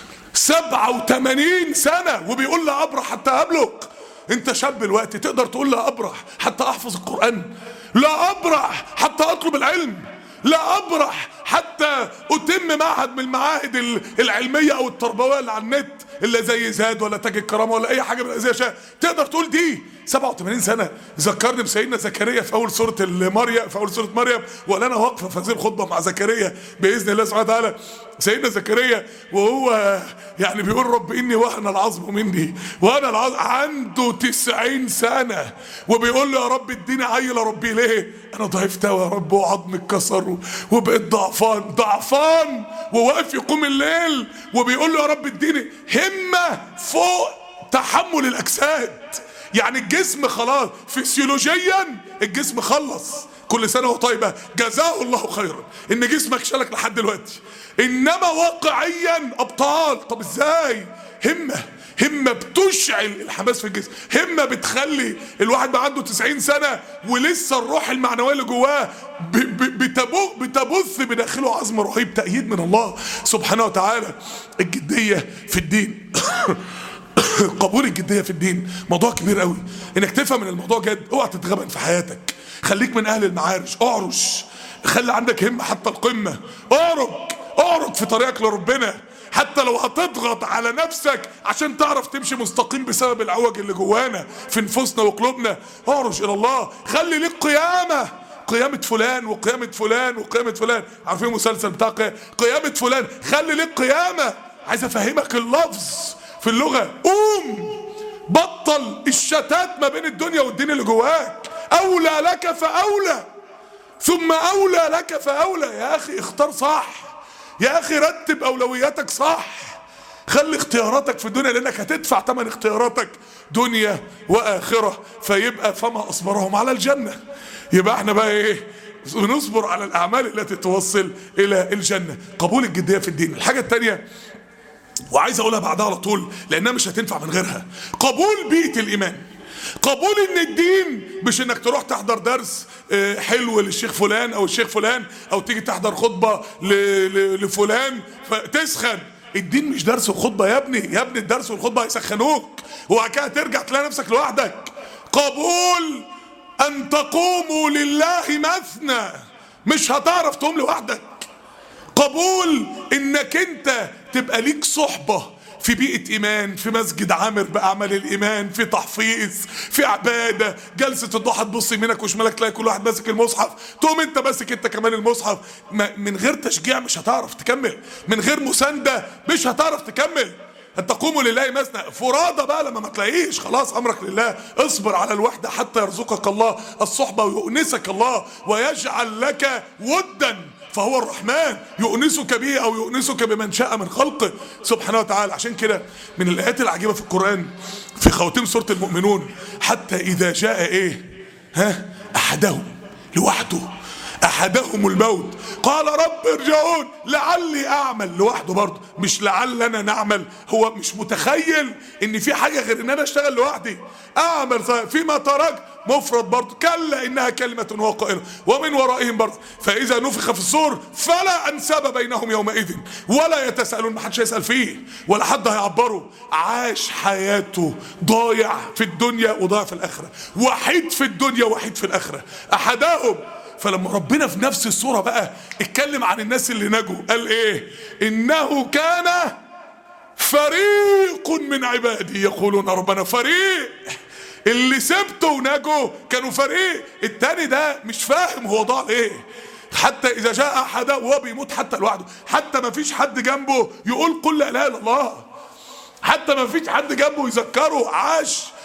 87 سنة، وبيقول لأبرح حتى أبلغ. انت شاب الوقت تقدر تقول لا ابرح حتى احفظ القرآن، لا ابرح حتى اطلب العلم، لا ابرح حتى اتم معهد من المعاهد العلمية او التربوية اللي على النت اللي زي زاد ولا تاج الكرامة ولا اي حاجة من هذه الاشياء، تقدر تقول دي 87 سنة. ذكرني بسيدنا زكريا في اول سورة مريم، ولنا وقفة في هذه الخطبة مع زكريا باذن الله سبحانه وتعالى. سيدنا زكريا وهو يعني بيقول رب اني وهن العظم مني وانا عنده 90 سنة، وبيقول له يا رب اديني عيل. ربي ليه؟ انا ضعفت يا رب وعظمي اتكسر وبقيت ضعفان وواقف يقوم الليل، وبيقول له يا رب اديني همة فوق تحمل الاجساد. يعني الجسم خلاص فسيولوجيا الجسم خلص، كل سنة وهو طيبة، جزاه الله خيرا ان جسمك شالك لحد دلوقتي، انما واقعيا ابطال. طب ازاي؟ همة بتشعل الحماس في الجسم، همة بتخلي الواحد بقى عنده 90 سنة ولسه الروح المعنوية اللي جواه بتبث بداخله عزم رهيب، تأييد من الله سبحانه وتعالى. الجدية في الدين قبول الجدية في الدين موضوع كبير قوي، انك تفهم ان الموضوع جد. اوعى تتغبن في حياتك، خليك من اهل المعارج، اعرج، خلي عندك همة حتى القمة، اعرج في طريقك لربنا، حتى لو هتضغط على نفسك عشان تعرف تمشي مستقيم بسبب العوج اللي جوانا في نفوسنا وقلوبنا. اعرج الى الله، خلي ليك قيامة فلان وقيامة فلان وقيامة فلان. عارفين المسلسل بتاع قيامة فلان؟ خلي ليك قيامة. عايز افهمك اللفظ في اللغة، قوم بطل الشتات ما بين الدنيا والدين اللي جواك. اولى لك فاولى، ثم اولى لك فاولى. يا اخي اختار صح، يا اخي رتب اولوياتك صح، خلي اختياراتك في الدنيا لانك هتدفع ثمن اختياراتك دنيا واخرة. فيبقى فما اصبرهم على الجنة، يبقى احنا بقى ايه؟ بنصبر على الاعمال التي توصل الى الجنة. قبول الجدية في الدين. الحاجة التانية وعايز اقولها بعدها على طول لانها مش هتنفع من غيرها، قبول بيئة الايمان. قبول ان الدين مش انك تروح تحضر درس حلو للشيخ فلان او الشيخ فلان، او تيجي تحضر خطبة لفلان فتسخن. الدين مش درس وخطبة يا ابني، الدرس والخطبة هيسخنوك وبعد كده ترجع تلاقي نفسك لوحدك. قبول ان تقوموا لله مثنى، مش هتعرف تقوم لوحدك. قبول انك انت تبقى ليك صحبة في بيئة ايمان، في مسجد عامر باعمال الايمان، في تحفيظ، في عبادة، جلسة الضحى تبص يمينك وشمالك تلاقي كل واحد ماسك المصحف، تقوم انت ماسك انت كمان المصحف. من غير تشجيع مش هتعرف تكمل، من غير مساندة مش هتعرف تكمل. ان تقوموا لله مثنى، فرادى بقى لما ما تلاقيش خلاص امرك لله. اصبر على الوحدة حتى يرزقك الله الصحبة ويؤنسك الله ويجعل لك ودا، فهو الرحمن يؤنسك به او يؤنسك بمن شاء من خلقه سبحانه وتعالى. عشان كده من الايات العجيبة في القرآن في خواتيم سورة المؤمنون، حتى اذا جاء احدهم لوحده، احدهم الموت قال رب ارجعون لعلي اعمل. لوحده برضه، مش لعلنا نعمل، هو مش متخيل ان في حاجة غير ان انا اشتغل لوحدي. اعمل فيما ترك مفرد برضه، كلا انها كلمة هو قائلها ومن ورائهم برضه فاذا نفخ في الصور فلا انساب بينهم يومئذ ولا يتساءلون. محدش هيسأل فيه ولا حد هيعبره. عاش حياته ضايع في الدنيا وضايع في الاخرة، وحيد في الدنيا وحيد في الاخرة. احدهم. فلما ربنا في نفس الصورة بقى اتكلم عن الناس اللي نجوا قال ايه؟ انه كان فريق من عبادي يقولون ربنا. فريق اللي سبته ونجوا كانوا فريق، التاني ده مش فاهم هو ضاع ليه. حتى اذا جاء احد وهو بيموت حتى لوحده، حتى ما فيش حد جنبه يقول قل لا اله الا الله، حتى ما فيش حد جنبه يذكره. عاش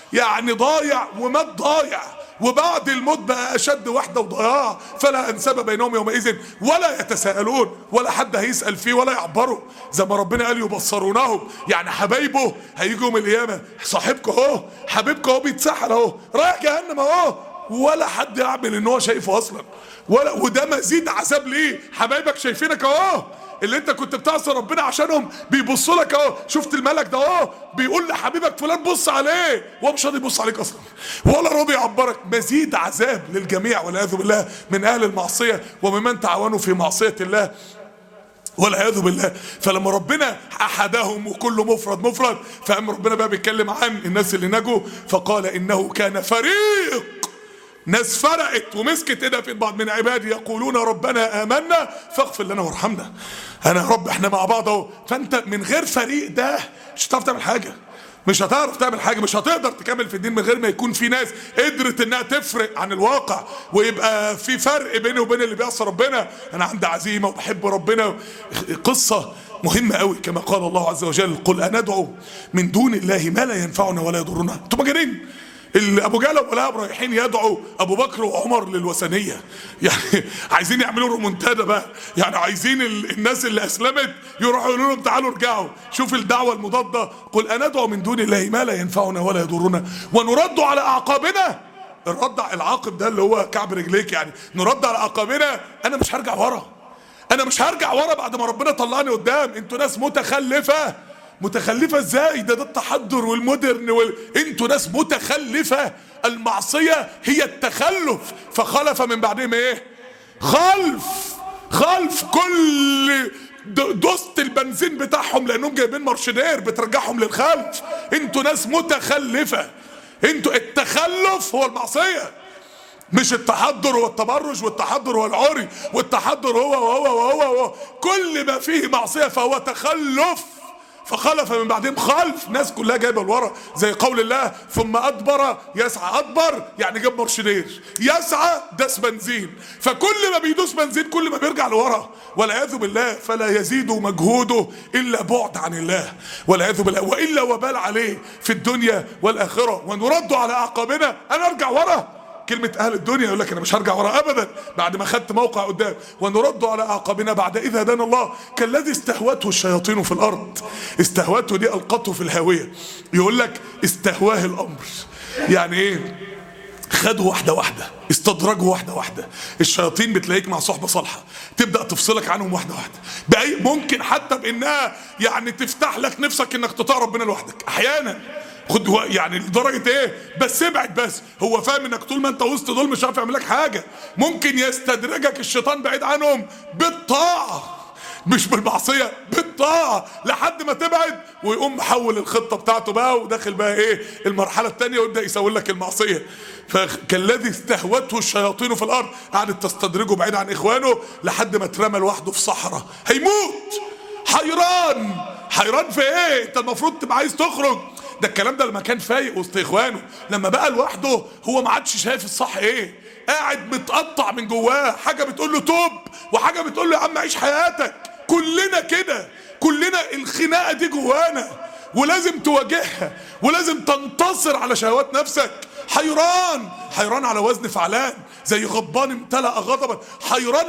يعني ضايع ومات ضايع، وبعد الموت بقى اشد وحده وضياع، فلا انساب بينهم يومئذ ولا يتساءلون، ولا حد هيسال فيه ولا يعبره. زي ما ربنا قال يبصرونهم، يعني حبايبه هيجوا يوم القيامه، صاحبكم اهو، حبيبكم اهو بيتسحل اهو، رايح جهنم اهو، ولا حد يعمل ان هو شايفه اصلا، وده مزيد عذاب ليه. حبايبك شايفينك اهو، اللي انت كنت بتعصي ربنا عشانهم بيبصوا لك اهو، شفت الملك ده اهو بيقول لحبيبك فلان بص عليه، وهو مش راضي يبص عليك اصلا ولا راضي يعبرك. مزيد عذاب للجميع والعياذ بالله من اهل المعصيه وممن تعاونوا في معصيه الله والعياذ بالله. فلما ربنا احدهم وكله مفرد، فقام ربنا بقى بيتكلم عن الناس اللي نجوا، فقال انه كان فريق، ناس فرقت ومسكت ايدها في بعض من عبادي يقولون ربنا امنا فاغفر لنا وارحمنا. انا يا رب احنا مع بعض اهو. فانت من غير فريق ده مش هتعرف تعمل حاجه، مش هتعرف تعمل حاجه، مش هتقدر تكمل في الدين من غير ما يكون في ناس قدرت انها تفرق عن الواقع، ويبقى في فرق بيني وبين اللي بيعصي ربنا. انا عندي عزيمه وبحب ربنا. قصه مهمه قوي كما قال الله عز وجل قل اندعو من دون الله ما لا ينفعنا ولا يضرنا. انتوا مجانين؟ ابو جهل وابو لهب رايحين يدعوا ابو بكر وعمر للوثنيه، يعني عايزين يعملوا رومونتادا بقى، يعني عايزين الناس اللي اسلمت يروحوا يقولوا لهم تعالوا ارجعوا. شوف الدعوه المضاده، قل اندعو من دون الله ما لا ينفعنا ولا يضرنا ونرد على اعقابنا. الرد على العاقب ده اللي هو كعب رجليك، يعني نرد على اعقابنا. انا مش هرجع ورا، انا مش هرجع ورا بعد ما ربنا طلعني قدام. انتوا ناس متخلفه. متخلفة ازاي؟ ده التحضر والمودرن انتوا ناس متخلفة. المعصية هي التخلف. فخلف من بعدهم ايه؟ خلف كل دوست البنزين بتاعهم لانهم جايبين مارشدير بترجعهم للخلف. انتوا ناس متخلفة. انتوا التخلف هو المعصية، مش التحضر والتبرج، والتحضر والعري، والتحضر هو كل ما فيه معصية فهو تخلف. فخلف من بعدهم خلف، ناس كلها جايبه لورا، زي قول الله ثم ادبر يسعى. ادبر يعني جاب مرشدير، يسعى داس بنزين، فكل ما بيدوس بنزين كل ما بيرجع لورا والعياذ بالله. فلا يزيد مجهوده الا بعد عن الله والعياذ بالله، والا وبال عليه في الدنيا والاخره. ونرد على اعقابنا، انا ارجع ورا. كلمة أهل الدنيا يقول لك أنا مش هرجع ورا أبدا بعد ما خدت موقع قدام. ونرد على أعقابنا بعد إذ هدانا الله كالذي استهوته الشياطين في الأرض. استهوته دي ألقته في الهاوية. يقول لك استهواه الأمر، يعني إيه؟ خده واحدة استدرجه واحدة. الشياطين بتلاقيك مع صحبة صالحة تبدأ تفصلك عنهم واحدة بأي ممكن حتى بإنها يعني تفتح لك نفسك إنك تطاع ربنا لوحدك أحيانا. خد يعني لدرجة ايه؟ بس ابعد. بس هو فاهم انك طول ما انت وسط دول مش عارف يعمل لك حاجة. ممكن يستدرجك الشيطان بعيد عنهم بالطاعة، مش بالمعصية، بالطاعة، لحد ما تبعد ويقوم محول الخطة بتاعته بقى وداخل بقى ايه؟ المرحلة التانية، ويبدأ يسوي لك المعصية. فكالذي استهوته الشياطين في الارض، قعدت تستدرجه بعيد عن اخوانه لحد ما اترمى لوحده في صحراء هيموت حيران في ايه؟ انت المفروض تبقى عايز تخرج. ده الكلام ده لما كان فايق وسط اخوانه. لما بقى لوحده هو ما عادش شايف الصح ايه، قاعد متقطع من جواه، حاجه بتقول له توب وحاجه بتقول له يا عم عيش حياتك. كلنا كده، كلنا الخناقه دي جوانا ولازم تواجهها ولازم تنتصر على شهوات نفسك. حيران على وزن فعلان، زي غضبان امتلأ غضبا. حيران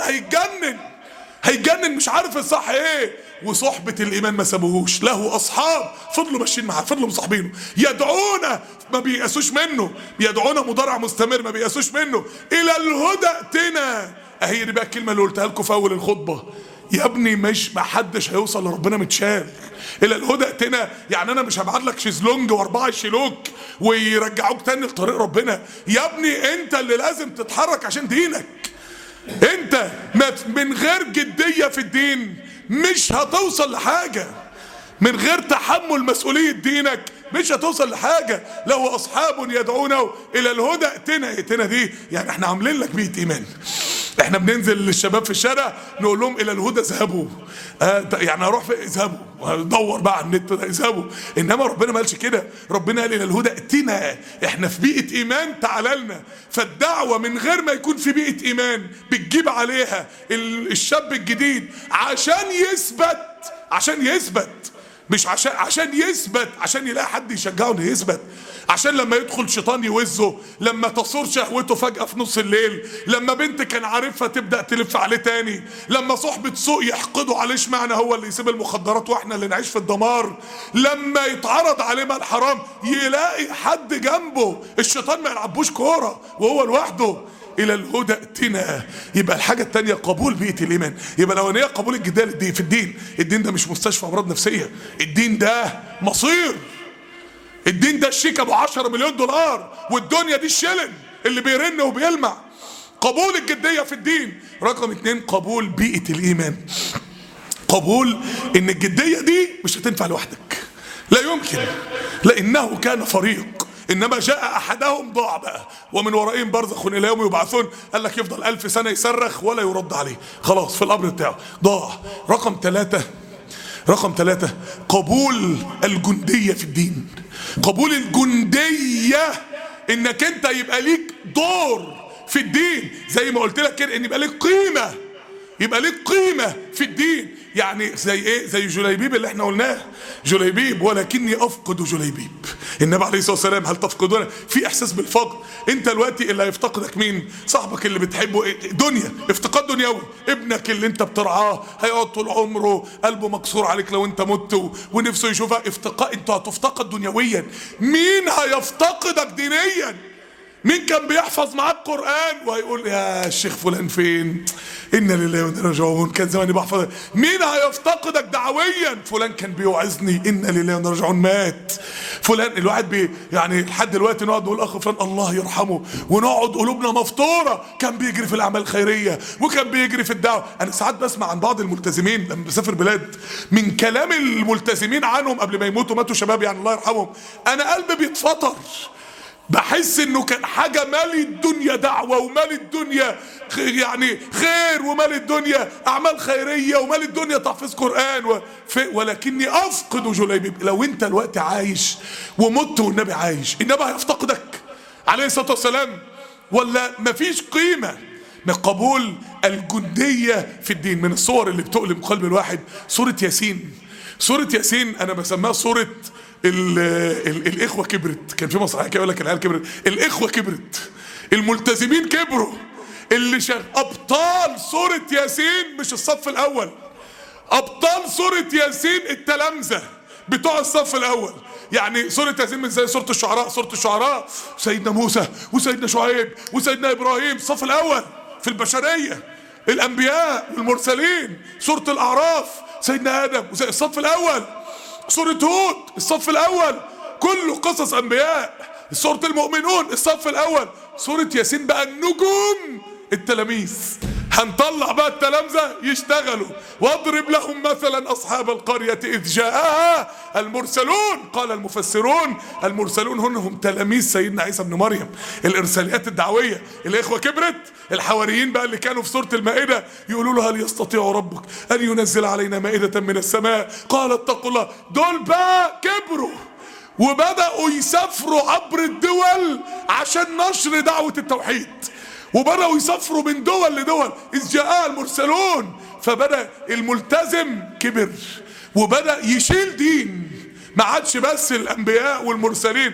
هيجنن مش عارف الصح ايه. وصحبة الايمان ما سابوهوش، له اصحاب فضلوا ماشيين معاه، فضلوا مصاحبينه، يدعونا ما بيقاسوش منه، يدعونا مضارع مستمر ما بيقاسوش منه الى الهدى ائتنا. اهي دي بقى الكلمه اللي قلتها لكم في اول الخطبه. يا ابني مش ما حدش هيوصل لربنا متشال. الى الهدى ائتنا يعني انا مش هبعت لك شيزلونج واربعه يشيلوك ويرجعوك تاني لطريق ربنا. يا ابني انت اللي لازم تتحرك عشان دينك. انت من غير جدية في الدين مش هتوصل لحاجة. من غير تحمل مسؤولية دينك مش هتوصل لحاجة. له اصحاب يدعونه الى الهدى ائتنا دي يعني احنا عاملين لك بيئة ايمان. احنا بننزل للشباب في الشارع نقول لهم الى الهدى اذهبوا. يعني اروح في اذهبوا، دور بقى على النت ده اذهبوا. انما ربنا ما قالش كده، ربنا قال الى الهدى ائتنا. احنا في بيئة ايمان تعالى لنا. فالدعوة من غير ما يكون في بيئة ايمان بتجيب عليها الشاب الجديد عشان يثبت مش عشان يثبت، عشان يلاقي حد يشجعه انه يثبت، عشان لما يدخل شيطان يوزه، لما تصور شهوته فجأة في نص الليل، لما بنت كان عارفها تبدأ تلف عليه تاني، لما صحبة سوء يحقدوا عليه اشمعنى هو اللي يسيب المخدرات واحنا اللي نعيش في الدمار، لما يتعرض عليه مال حرام يلاقي حد جنبه. الشيطان ما يلعبوش كورة وهو لوحده. الى الهدى ائتنا. يبقى الحاجه الثانيه قبول بيئه الايمان. يبقى الاولانيه قبول الجدال في الدين. الدين ده مش مستشفى امراض نفسيه، الدين ده مصير. الدين ده الشيك ابو 10 مليون دولار، والدنيا دي الشلن اللي بيرن وبيلمع. قبول الجديه في الدين. رقم 2 قبول بيئه الايمان. قبول ان الجديه دي مش هتنفع لوحدك، لا يمكن، لانه كان فريق انما جاء احدهم ضاع بقى، ومن ورائهم برزخ الى يوم يبعثون. قال لك يفضل 1000 سنه يصرخ ولا يرد عليه، خلاص في القبر بتاعه ضاع. رقم 3 قبول الجنديه في الدين. قبول الجنديه انك انت يبقى ليك دور في الدين، زي ما قلت لك كده، ان يبقى ليك قيمه، يبقى ليك قيمه في الدين. يعني زي ايه؟ زي جليبيب اللي احنا قلناه، جليبيب ولكني افقد جليبيب. النبي عليه الصلاه والسلام هل تفقدون؟ في احساس بالفقد. انت دلوقتي اللي هيفتقدك مين؟ صاحبك اللي بتحبه. إيه؟ دنيا، افتقاد دنيوي. ابنك اللي انت بترعاه هيقعد طول عمره قلبه مكسور عليك لو انت مت ونفسه يشوفها. افتقاد، انت هتفتقد دنيويا. مين هيفتقدك دينيا؟ مين كان بيحفظ معاك قرآن وهيقول يا الشيخ فلان فين؟ إنا لله وإنا إليه راجعون، كان زماني بحفظ. مين هيفتقدك دعويا؟ فلان كان بيوعظني، إنا لله وإنا راجعون، مات. فلان الواحد يعني لحد دلوقتي نقعد نقول أخ فلان الله يرحمه، ونقعد قلوبنا مفطورة، كان بيجري في الأعمال الخيرية وكان بيجري في الدعوة. أنا ساعات بسمع عن بعض الملتزمين لما بسافر بلاد، من كلام الملتزمين عنهم قبل ما يموتوا، ماتوا شباب يعني الله يرحمهم، أنا قلبي بيتفطر. بحس انه كان حاجة مالي الدنيا دعوة، ومالي الدنيا يعني خير، ومالي الدنيا اعمال خيرية، ومالي الدنيا تحفيظ قرآن ولكني افقد جليبيب. لو انت الوقت عايش ومت والنبي عايش، النبي هيفتقدك عليه الصلاة والسلام ولا مفيش قيمة؟ من قبول الجندية في الدين. من الصور اللي بتؤلم قلب الواحد سورة ياسين. سورة ياسين انا بسميها سورة الاخوه كبرت. كان في مسرحيه كده يقول لك العيال كبرت، الاخوه كبرت، الملتزمين كبروا. اللي ابطال سوره ياسين مش الصف الاول، ابطال سوره ياسين التلامذه بتوع الصف الاول. يعني سوره ياسين من زي سوره الشعراء. سوره الشعراء سيدنا موسى وسيدنا شعيب وسيدنا ابراهيم، الصف الاول في البشريه، الانبياء والمرسلين. سوره الاعراف سيدنا ادم الصف الاول. سورة هود الصف الأول، كله قصص أنبياء. سورة المؤمنون الصف الأول. سورة ياسين بقى النجوم، التلاميذ. هنطلع بقى التلامذة يشتغلوا. واضرب لهم مثلا أصحاب القرية إذ جاءها المرسلون. قال المفسرون المرسلون هم تلاميذ سيدنا عيسى بن مريم، الإرساليات الدعوية. الإخوة كبرت. الحواريين بقى اللي كانوا في سورة المائدة يقولوا له هل يستطيع ربك أن ينزل علينا مائدة من السماء؟ قال اتقوا الله. دول بقى كبروا وبدأوا يسافروا عبر الدول عشان نشر دعوة التوحيد، وبدأوا يسافروا من دول لدول. إذ جاء المرسلون. فبدأ الملتزم كبر وبدأ يشيل دين، ما عادش بس الأنبياء والمرسلين،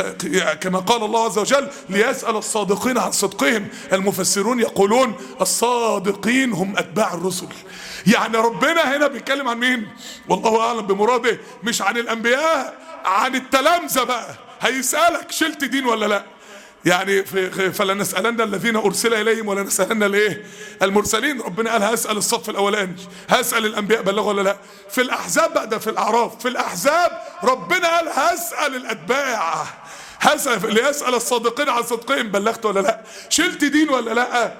كما قال الله عز وجل ليسأل الصادقين عن صدقهم. المفسرون يقولون الصادقين هم أتباع الرسل. يعني ربنا هنا بيتكلم عن مين؟ والله أعلم بمراده، مش عن الأنبياء، عن التلامذة بقى. هيسألك شلت دين ولا لا؟ يعني فلنسألن الذين أرسل إليهم ولنسألن الايه؟ المرسلين. ربنا قال هسأل الصف الأولاني، هسأل الأنبياء بلغوا ولا لا. في الأحزاب بقى، ده في الأعراف. في الأحزاب ربنا قال هسأل الأتباع، هسأل ليسأل الصادقين عن صدقهم بلغت ولا لا، شلت دين ولا لا.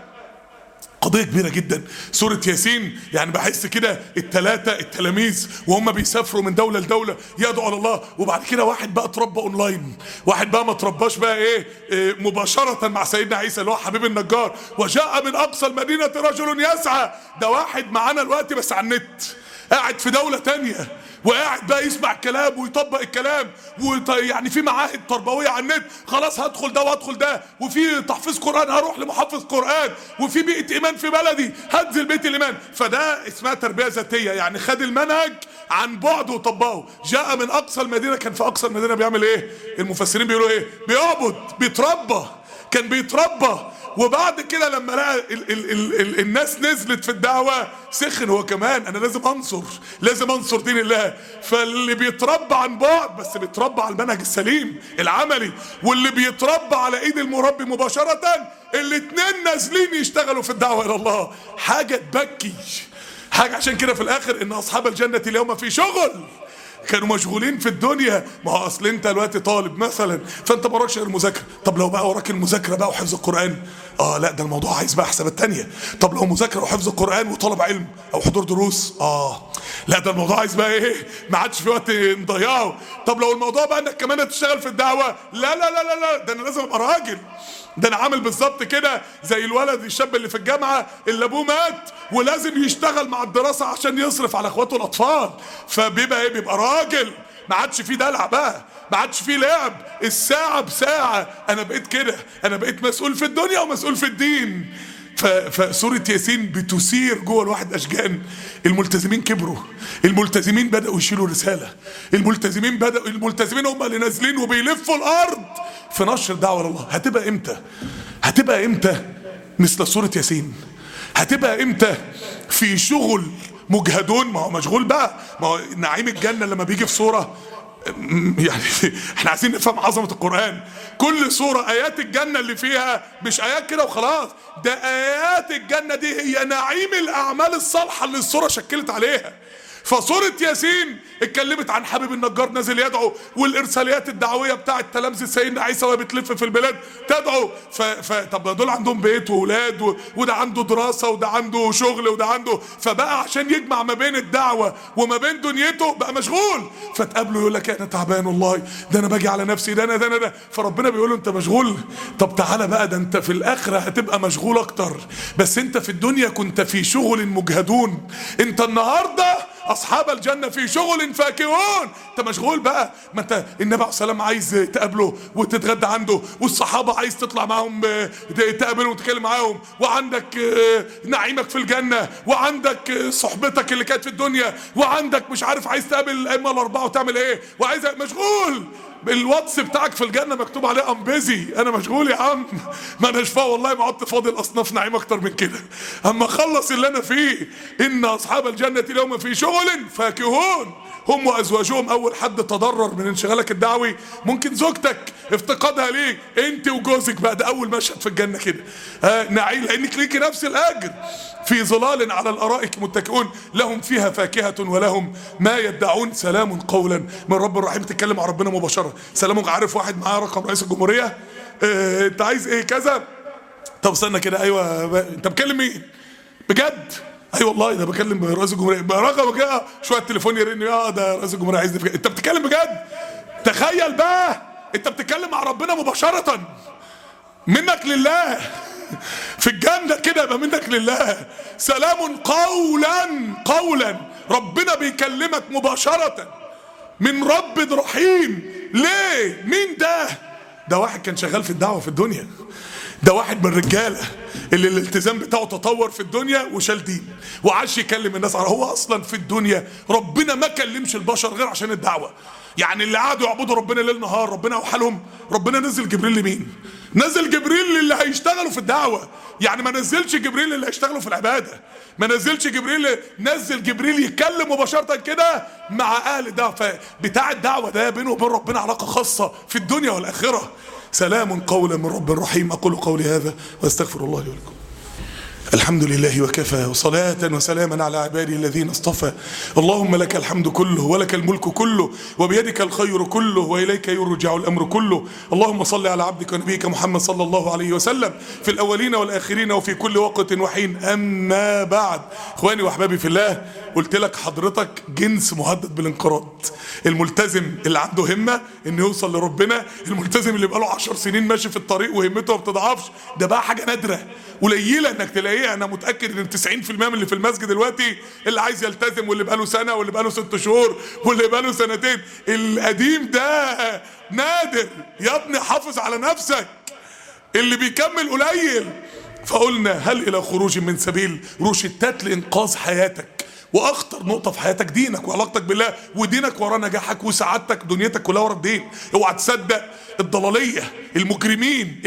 قضية كبيرة جدا. سورة ياسين يعني بحس كده التلاتة التلاميذ وهم بيسافروا من دولة لدولة يدعوا على الله. وبعد كده واحد بقى اتربى اونلاين، واحد بقى ما اترباش بقى ايه مباشرة مع سيدنا عيسى اللي هو حبيب النجار. وجاء من اقصى المدينة رجل يسعى. ده واحد معانا الوقت بس على النت، قاعد في دولة تانية وقاعد بقى يسمع الكلام ويطبق الكلام، يعني في معاهد تربويه على النت، خلاص هدخل ده وهدخل ده، وفي تحفيظ قران هروح لمحفظ قران، وفي بيئه ايمان في بلدي هنزل بيئه الايمان. فده اسمها تربيه ذاتيه، يعني خد المنهج عن بعد وطبقه. جاء من اقصى المدينه، كان في اقصى المدينه بيعمل ايه؟ المفسرين بيقولوا ايه؟ بيعبد، بيتربى، كان بيتربى. وبعد كده لما لقى الناس نزلت في الدعوة سخن هو كمان، انا لازم انصر دين الله. فاللي بيتربى عن بعد بس بيتربى على المنهج السليم العملي، واللي بيتربى على ايد المربي مباشرة، الاتنين نازلين يشتغلوا في الدعوة الى الله. حاجة تبكي، حاجة. عشان كده في الاخر ان اصحاب الجنة اليوم في شغل، كانوا مشغولين في الدنيا. ما هو اصل انت دلوقتي طالب مثلا، فانت ما وراكش غير المذاكره. طب لو بقى وراك المذاكره بقى وحفظ القران، لا ده الموضوع عايز بقى حسابات تانية. طب لو مذاكره وحفظ القران وطلب علم او حضور دروس، لا ده الموضوع عايز بقى ايه؟ ما عادش في وقت نضيعه. طب لو الموضوع بقى انك كمان تشتغل في الدعوه، لا لا لا لا لا، ده انا لازم ابقى راجل. ده انا عامل بالظبط كده زي الولد الشاب اللي في الجامعه اللي ابوه مات ولازم يشتغل مع الدراسه عشان يصرف على اخواته الاطفال. فبيبقى ايه؟ بيبقى راجل. ما عادش فيه دلع بقى، ما عادش فيه لعب، الساعه بساعه. انا بقيت كده، انا بقيت مسؤول في الدنيا ومسؤول في الدين. فسورة ياسين بتثير جوه الواحد اشجان. الملتزمين كبروا، الملتزمين بدأوا يشيلوا رسالة، الملتزمين هم اللي نازلين وبيلفوا الارض في نشر الدعوة لله. هتبقى امتى مثل سورة ياسين؟ هتبقى امتى في شغل مجهدون؟ ما هو مشغول بقى، ما هو نعيم الجنة لما بيجي في سورة، يعني احنا عايزين نفهم عظمة القرآن. كل سورة آيات الجنة اللي فيها مش آيات كده وخلاص، ده آيات الجنة دي هي نعيم الأعمال الصالحة اللي السورة شكلت عليها. فسورة ياسين اتكلمت عن حبيب النجار نازل يدعو، والارساليات الدعويه بتاعت تلامذه سيدنا عيسى وهي بتلف في البلاد تدعو. طب دول عندهم بيت واولاد، وده عنده دراسه وده عنده شغل وده عنده، فبقى عشان يجمع ما بين الدعوه وما بين دنيته بقى مشغول. فتقابله يقول لك انا تعبان والله، ده انا باجي على نفسي، ده انا. فربنا بيقول له انت مشغول؟ طب تعالى بقى، ده انت في الاخره هتبقى مشغول اكتر، بس انت في الدنيا كنت في شغل مجهدون. انت النهارده اصحاب الجنه في شغل فاكهون. انت مشغول بقى، ما انت النبي عليه السلام عايز تقابله وتتغدى عنده، والصحابه عايز تطلع معاهم تقابلهم وتتكلم معاهم، وعندك نعيمك في الجنه، وعندك صحبتك اللي كانت في الدنيا، وعندك مش عارف عايز تقابل الائمه الاربعه وتعمل ايه، وعايز مشغول. الواتس بتاعك في الجنه مكتوب عليه ام بيزي، انا مشغول يا عم، ما اناش فاضي والله، ما عدت فاضي الاصناف نعيم اكتر من كده اما اخلص اللي انا فيه. ان اصحاب الجنه اليوم في شغل فاكهون هم وازواجهم. اول حد تضرر من انشغالك الدعوي ممكن زوجتك، افتقادها ليك انت وجوزك بقى، ده اول مشهد في الجنه كده. نعيم لانك ليكي نفس الاجر. في ظلال على الارائك متكئون لهم فيها فاكهه ولهم ما يدعون. سلام قولا من رب رحيم. تتكلم عن ربنا مباشره. سلام. عارف واحد معاه رقم رئيس الجمهوريه، انت عايز ايه كذا؟ طب استنى كده، ايوه انت بتكلم مين بجد؟ اي والله ده بكلم رئيس الجمهوريه، برقم كده شويه التليفون يرن، ده رئيس الجمهوريه عايزني. انت بتتكلم بجد؟ تخيل بقى انت بتتكلم مع ربنا مباشره منك لله في الجنه كده، يبقى منك لله. سلام قولا ربنا بيكلمك مباشره من رب رحيم. ليه؟ مين ده؟ ده واحد كان شغال في الدعوه في الدنيا، ده واحد من الرجاله اللي الالتزام بتاعه تطور في الدنيا وشال دين وعاش يكلم الناس. هو اصلا في الدنيا ربنا ما كلمش البشر غير عشان الدعوه. يعني اللي قعدوا يعبدوا ربنا ليل نهار ربنا وحالهم، ربنا نزل جبريل لمين؟ نزل جبريل للي هيشتغلوا في الدعوه. يعني ما نزلش جبريل للي هيشتغلوا في العباده، ما نزلش جبريل، نزل جبريل يتكلم مباشره كده مع اهل الدعوه. بتاع الدعوه ده بينه وبين ربنا علاقه خاصه في الدنيا والاخره. سلام قولا من رب رحيم. اقول قولي هذا واستغفر الله لي ولكم. الحمد لله وكفى، وصلاة وسلاما على عباده الذين اصطفى. اللهم لك الحمد كله ولك الملك كله وبيدك الخير كله وإليك يرجع الأمر كله. اللهم صل على عبدك ونبيك محمد صلى الله عليه وسلم في الأولين والآخرين وفي كل وقت وحين. أما بعد، إخواني وأحبابي في الله، قلت لك حضرتك جنس مهدد بالانقراض. الملتزم اللي عنده همة إنه يوصل لربنا، الملتزم اللي بقاله 10 سنين ماشي في الطريق وهمته ما بتضعفش، ده بقى حاجة نادرة قليلة إنك تلاقيها ايه؟ انا متاكد ان 90% من اللي في المسجد دلوقتي اللي عايز يلتزم، واللي بقاله سنه، واللي بقاله 6 شهور، واللي بقاله سنتين. القديم ده نادر يا ابني، حافظ على نفسك. اللي بيكمل قليل. فقلنا هل الى خروج من سبيل؟ روشتات لانقاذ حياتك. واخطر نقطه في حياتك دينك وعلاقتك بالله، ودينك ورا نجاحك وسعادتك، دنيتك كلها ورا الدين. اوعى تصدق الضلاليه، المجرمين،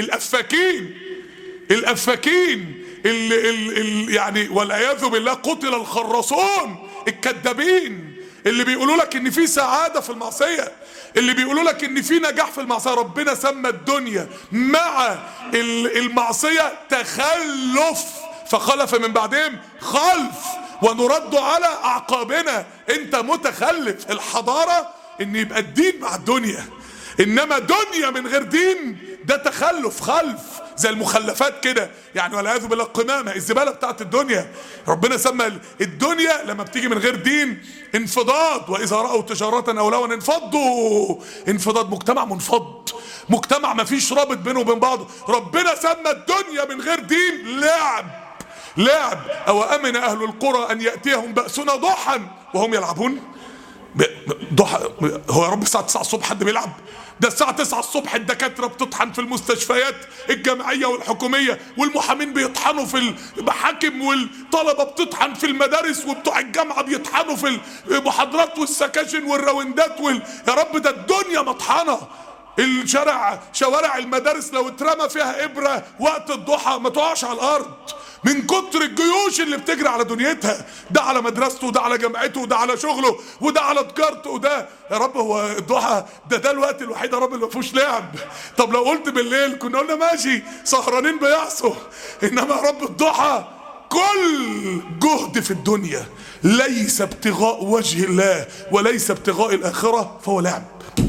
الافاكين اللي يعني والعياذ بالله قتل الخراصون، الكذابين اللي بيقولوا لك ان في سعاده في المعصيه، اللي بيقولوا لك ان في نجاح في المعصيه. ربنا سمى الدنيا مع المعصيه تخلف، فخلف من بعدهم خلف ونرد على اعقابنا. انت متخلف. الحضاره ان يبقى الدين مع الدنيا، انما دنيا من غير دين ده تخلف، خلف زي المخلفات كده يعني، والعياذ بالله القمامه، الزباله بتاعت الدنيا. ربنا سمى الدنيا لما بتيجي من غير دين انفضاض، واذا راوا تجاره او لهوا انفضوا. انفضاض، مجتمع منفض، مجتمع ما فيش رابط بينه وبين بعضه. ربنا سمى الدنيا من غير دين لعب. او امن اهل القرى ان ياتيهم باسنا ضحى وهم يلعبون. ضحى؟ هو يا رب الساعه 9 الصبح حد بيلعب؟ ده الساعة 9 الصبح الدكاترة بتطحن في المستشفيات الجامعية والحكومية، والمحامين بيطحنوا في المحاكم، والطلبة بتطحن في المدارس، وبتوع الجامعة بيطحنوا في المحاضرات والسكاشن والراوندات يا رب ده الدنيا مطحنة. شوارع المدارس لو اترمى فيها إبرة وقت الضحى ما تقعش على الأرض من كتر الجيوش اللي بتجري على دنيتها. ده على مدرسته، وده على جامعته، وده على شغله، وده على تجارته، وده يا رب هو الضحى ده الوقت الوحيد يا رب اللي ما فيهوش لعب. طب لو قلت بالليل كنا قلنا ماشي، سهرانين بيعصوا. انما يا رب الضحى كل جهد في الدنيا ليس ابتغاء وجه الله وليس ابتغاء الآخرة فهو لعب.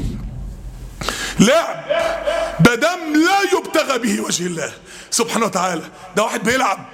بدم لا يبتغى به وجه الله سبحانه وتعالى. ده واحد بيلعب،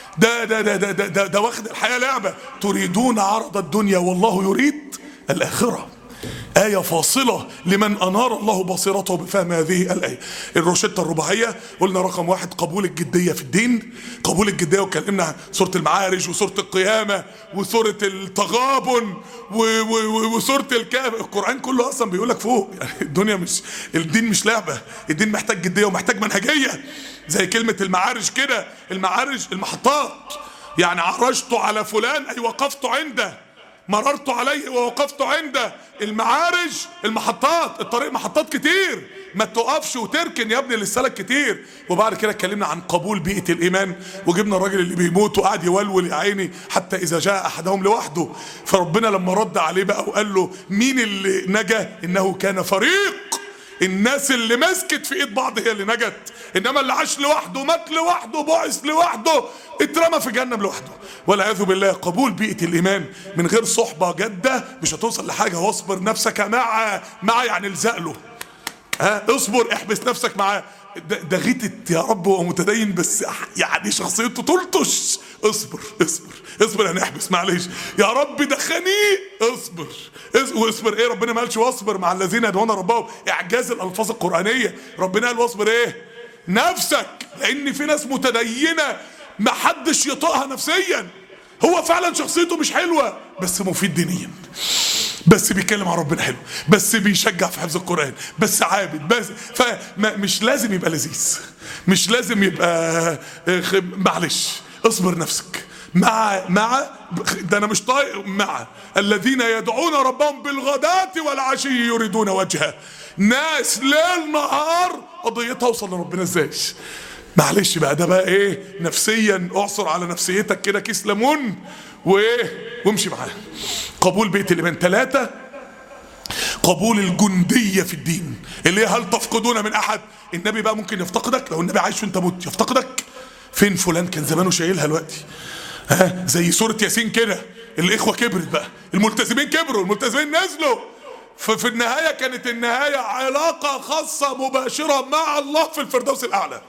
ده واخد الحياة لعبة. تريدون عرض الدنيا والله يريد الآخرة. آية فاصلة لمن أنار الله بصيرته بفهم هذه الآية. الروشتة الرباعية قلنا رقم 1 قبول الجدية في الدين، قبول الجدية، وكلمنا عن سورة المعارج وسورة القيامة وسورة التغابن وسورة الكهف. القرآن كله أصلا بيقولك فوق يعني الدنيا الدين مش لعبة، الدين محتاج جدية ومحتاج منهجية. زي كلمة المعارج كده، المعارج المحطات، يعني عرجت على فلان أي وقفت عنده، مررت عليه ووقفت عنده. المعارج المحطات، الطريق محطات كتير، ما تقفش وتركن يا ابني للسلك كتير. وبعد كده اتكلمنا عن قبول بيئة الإيمان، وجبنا الراجل اللي بيموت وقعد يولول يا عيني حتى إذا جاء أحدهم لوحده. فربنا لما رد عليه بقى وقال له مين اللي نجا؟ إنه كان فريق. الناس اللي مسكت في ايد بعض هي اللي نجت، انما اللي عاش لوحده، مات لوحده، بعث لوحده، اترمى في جهنم لوحده والعياذ بالله. قبول بيئة الإيمان من غير صحبة جادة مش هتوصل لحاجة. واصبر نفسك مع يعني الزق له، اصبر، احبس نفسك معاه. ده غيتت يا رب هو متدين بس يعني شخصيته تلطش. اصبر يعني احبس، معلش يا رب ده خنيق. واصبر ايه؟ ربنا ما قالش واصبر مع الذين يدعون ربهم، اعجاز الالفاظ القرآنية. ربنا قال واصبر ايه؟ نفسك، لان في ناس متدينة ما حدش يطاقها نفسيا، هو فعلا شخصيته مش حلوة بس مفيد دينيا، بس بيتكلم عن ربنا حلو، بس بيشجع في حفظ القرآن، بس عابد، بس مش لازم يبقى لذيذ، مش لازم يبقى معلش. اصبر نفسك مع ده انا مش طايق. مع الذين يدعون ربهم بالغداة والعشي يريدون وجهه. ناس ليل نهار قضيتها اوصل لربنا ازاي. معلش بقى، ده بقى ايه؟ نفسيا اعصر على نفسيتك كده كيس ليمون وامشي معاه. قبول بيت الإيمان. 3 قبول الجندية في الدين، اللي هي هل تفقدون من أحد؟ النبي بقى ممكن يفتقدك، لو النبي عايش وانت مت يفتقدك. فين فلان كان زمانه شايلها دلوقتي؟ زي سورة ياسين كده، الإخوة كبرت بقى، الملتزمين كبروا، الملتزمين نزلوا. ففي النهاية كانت النهاية علاقة خاصة مباشرة مع الله في الفردوس الأعلى.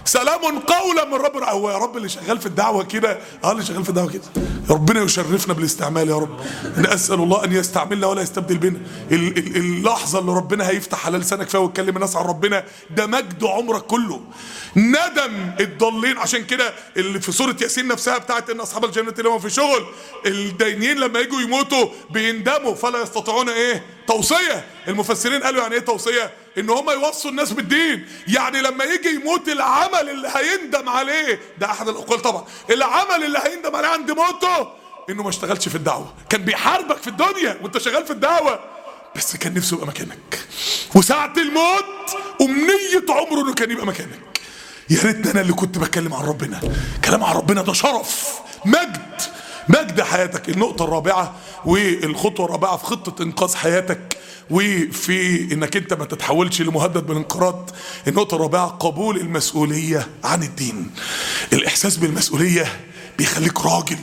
سلام قولا من رب. هو يا رب اللي شغال في الدعوه كده، اللي شغال في الدعوه كده، ربنا يشرفنا بالاستعمال يا رب. نسال الله ان يستعملنا ولا يستبدل بنا. اللحظه اللي ربنا هيفتح على لسانك فيها ويتكلم الناس عن ربنا، ده مجد عمرك كله. ندم الضالين. عشان كده اللي في سوره ياسين نفسها بتاعت ان اصحاب الجنه لهم في شغل، الدينين لما يجوا يموتوا بيندموا فلا يستطيعون ايه؟ توصيه. المفسرين قالوا يعني ايه توصيه؟ ان هم يوصوا الناس بالدين. يعني لما يجي يموت العمل اللي هيندم عليه، ده احد الاقوال طبعا، العمل اللي هيندم عليه عند موته انه ما اشتغلش في الدعوه. كان بيحاربك في الدنيا وانت شغال في الدعوه، بس كان نفسه يبقى مكانك، وساعه الموت امنيه عمره انه كان يبقى مكانك. يا ريتني انا اللي كنت بتكلم عن ربنا. كلام عن ربنا ده شرف، مجد حياتك. النقطه الرابعه والخطوه الرابعه في خطه انقاذ حياتك وفي انك انت ما تتحولش لمهدد بالانقراض، النقطه الرابعه قبول المسؤوليه عن الدين. الاحساس بالمسؤوليه بيخليك راجل.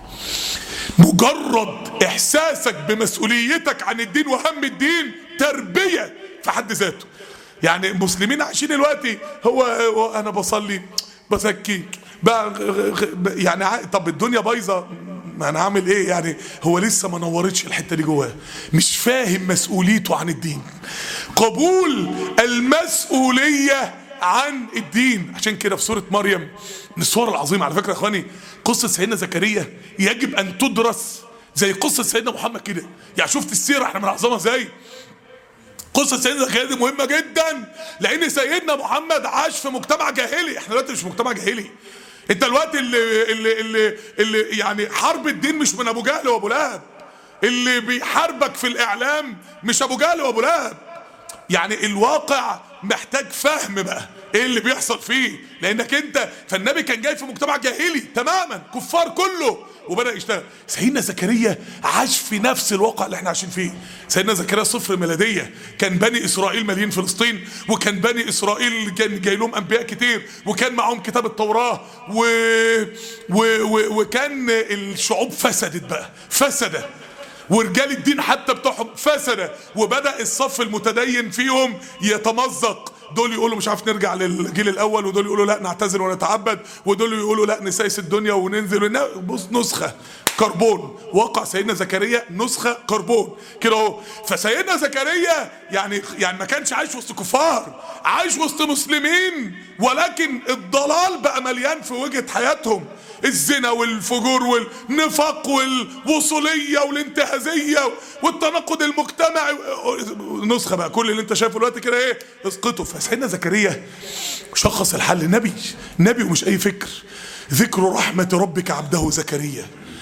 مجرد احساسك بمسؤوليتك عن الدين وهم الدين تربيه في حد ذاته. يعني المسلمين عايشين دلوقتي هو انا بصلي بزكي يعني طب الدنيا بايظه، ما انا هعمل ايه يعني؟ هو لسه ما نورتش الحته دي جواه، مش فاهم مسؤوليته عن الدين. قبول المسؤوليه عن الدين. عشان كده في سوره مريم من السور العظيمه على فكره يا اخواني، قصه سيدنا زكريا يجب ان تدرس زي قصه سيدنا محمد كده. يعني شفت السيره احنا بنعظمها ازاي؟ قصة سيدنا زكريا دي مهمة جدا، لأن سيدنا محمد عاش في مجتمع جاهلي. احنا دلوقتي مش في مجتمع جاهلي. انت دلوقتي اللي يعني حرب الدين مش من أبو جهل وأبو لهب. اللي بيحاربك في الإعلام مش أبو جهل وأبو لهب. يعني الواقع محتاج فهم بقى ايه اللي بيحصل فيه، لانك انت فالنبي كان جاي في مجتمع جاهلي تماما، كفار كله، وبدأ يشتغل. سيدنا زكريا عاش في نفس الواقع اللي احنا عايشين فيه. سيدنا زكريا صفر ميلادية، كان بني اسرائيل مالين فلسطين، وكان بني اسرائيل كان جاي لهم انبياء كتير، وكان معهم كتاب التوراة وكان الشعوب فسدت بقى، فسدت، ورجال الدين حتى بتوعهم فسدة، وبدأ الصف المتدين فيهم يتمزق. دول يقولوا مش عارف نرجع للجيل الاول، ودول يقولوا لا نعتزل ونتعبد، ودول يقولوا لا نسايس الدنيا وننزل. بص نسخة كربون. واقع سيدنا زكريا نسخة كربون كده اهو. فسيدنا زكريا يعني ما كانش عايش وسط كفار، عايش وسط مسلمين، ولكن الضلال بقى مليان في وجهة حياتهم. الزنا والفجور والنفاق والوصولية والانتهازية والتناقض المجتمعي. نسخة بقى كل اللي انت شايفه دلوقتي كده ايه اسقطه. فسيدنا زكريا شخص الحل. نبي ومش اي فكر. ذكر رحمة ربك عبده زكريا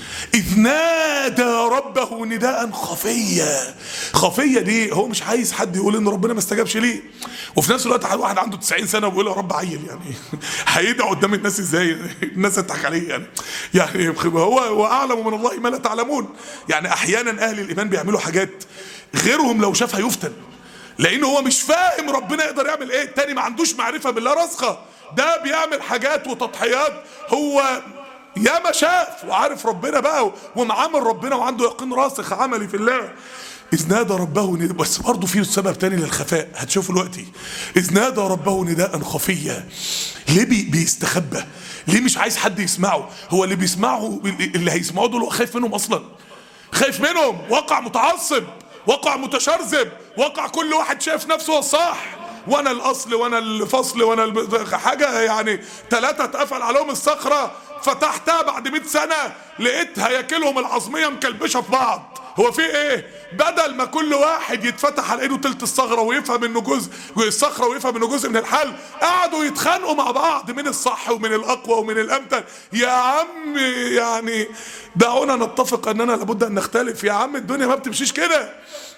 إذ نادى ربه نداء خفيا. خفية دي هو مش عايز حد يقول إن ربنا ما استجابش ليه. وفي نفس الوقت واحد عنده 90 سنة وبيقول يا رب عيل، يعني هيدعو قدام الناس إزاي؟ الناس تضحك عليه يعني هو وأعلم من الله ما لا تعلمون. يعني أحيانا أهل الإيمان بيعملوا حاجات غيرهم لو شافها يفتن، لأن هو مش فاهم ربنا يقدر يعمل إيه. التاني ما عندوش معرفة بالله راسخة، ده بيعمل حاجات وتضحيات هو يا ما شاف وعارف ربنا بقى ومعامل ربنا وعنده يقين راسخ عملي في الله. إذ نادى ربه نداء، بس برضه في سبب تاني للخفاء هتشوفه دلوقتي. إذ نادى ربه نداء خفيا. ليه بيستخبى؟ ليه مش عايز حد يسمعه؟ هو اللي بيسمعه اللي هيسمعوه دول هو خايف منهم أصلا، خايف منهم. واقع متعصب، واقع متشرذم، واقع كل واحد شايف نفسه هو الصح، وانا الاصل وانا الفصل وانا حاجه. يعني 3 اتقفل عليهم الصخره، فتحتها بعد 100 سنه لقيت هياكلهم العظميه مكلبشه في بعض. هو في ايه؟ بدل ما كل واحد يتفتح على ايده تلت الصخره ويفهم انه جزء الصخره ويفهم انه جزء من الحل، قعدوا يتخانقوا مع بعض مين الصح ومن الاقوى ومن الامثل. يا عم يعني دعونا نتفق اننا لابد ان نختلف. يا عم الدنيا ما بتمشيش كده.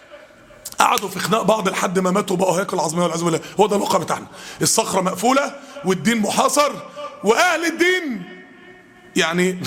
قعدوا في خناق بعض لحد ما ماتوا بقوا هياكل العظميه والعياذ بالله. هو ده الواقع بتاعنا. الصخره مقفوله والدين محاصر، واهل الدين يعني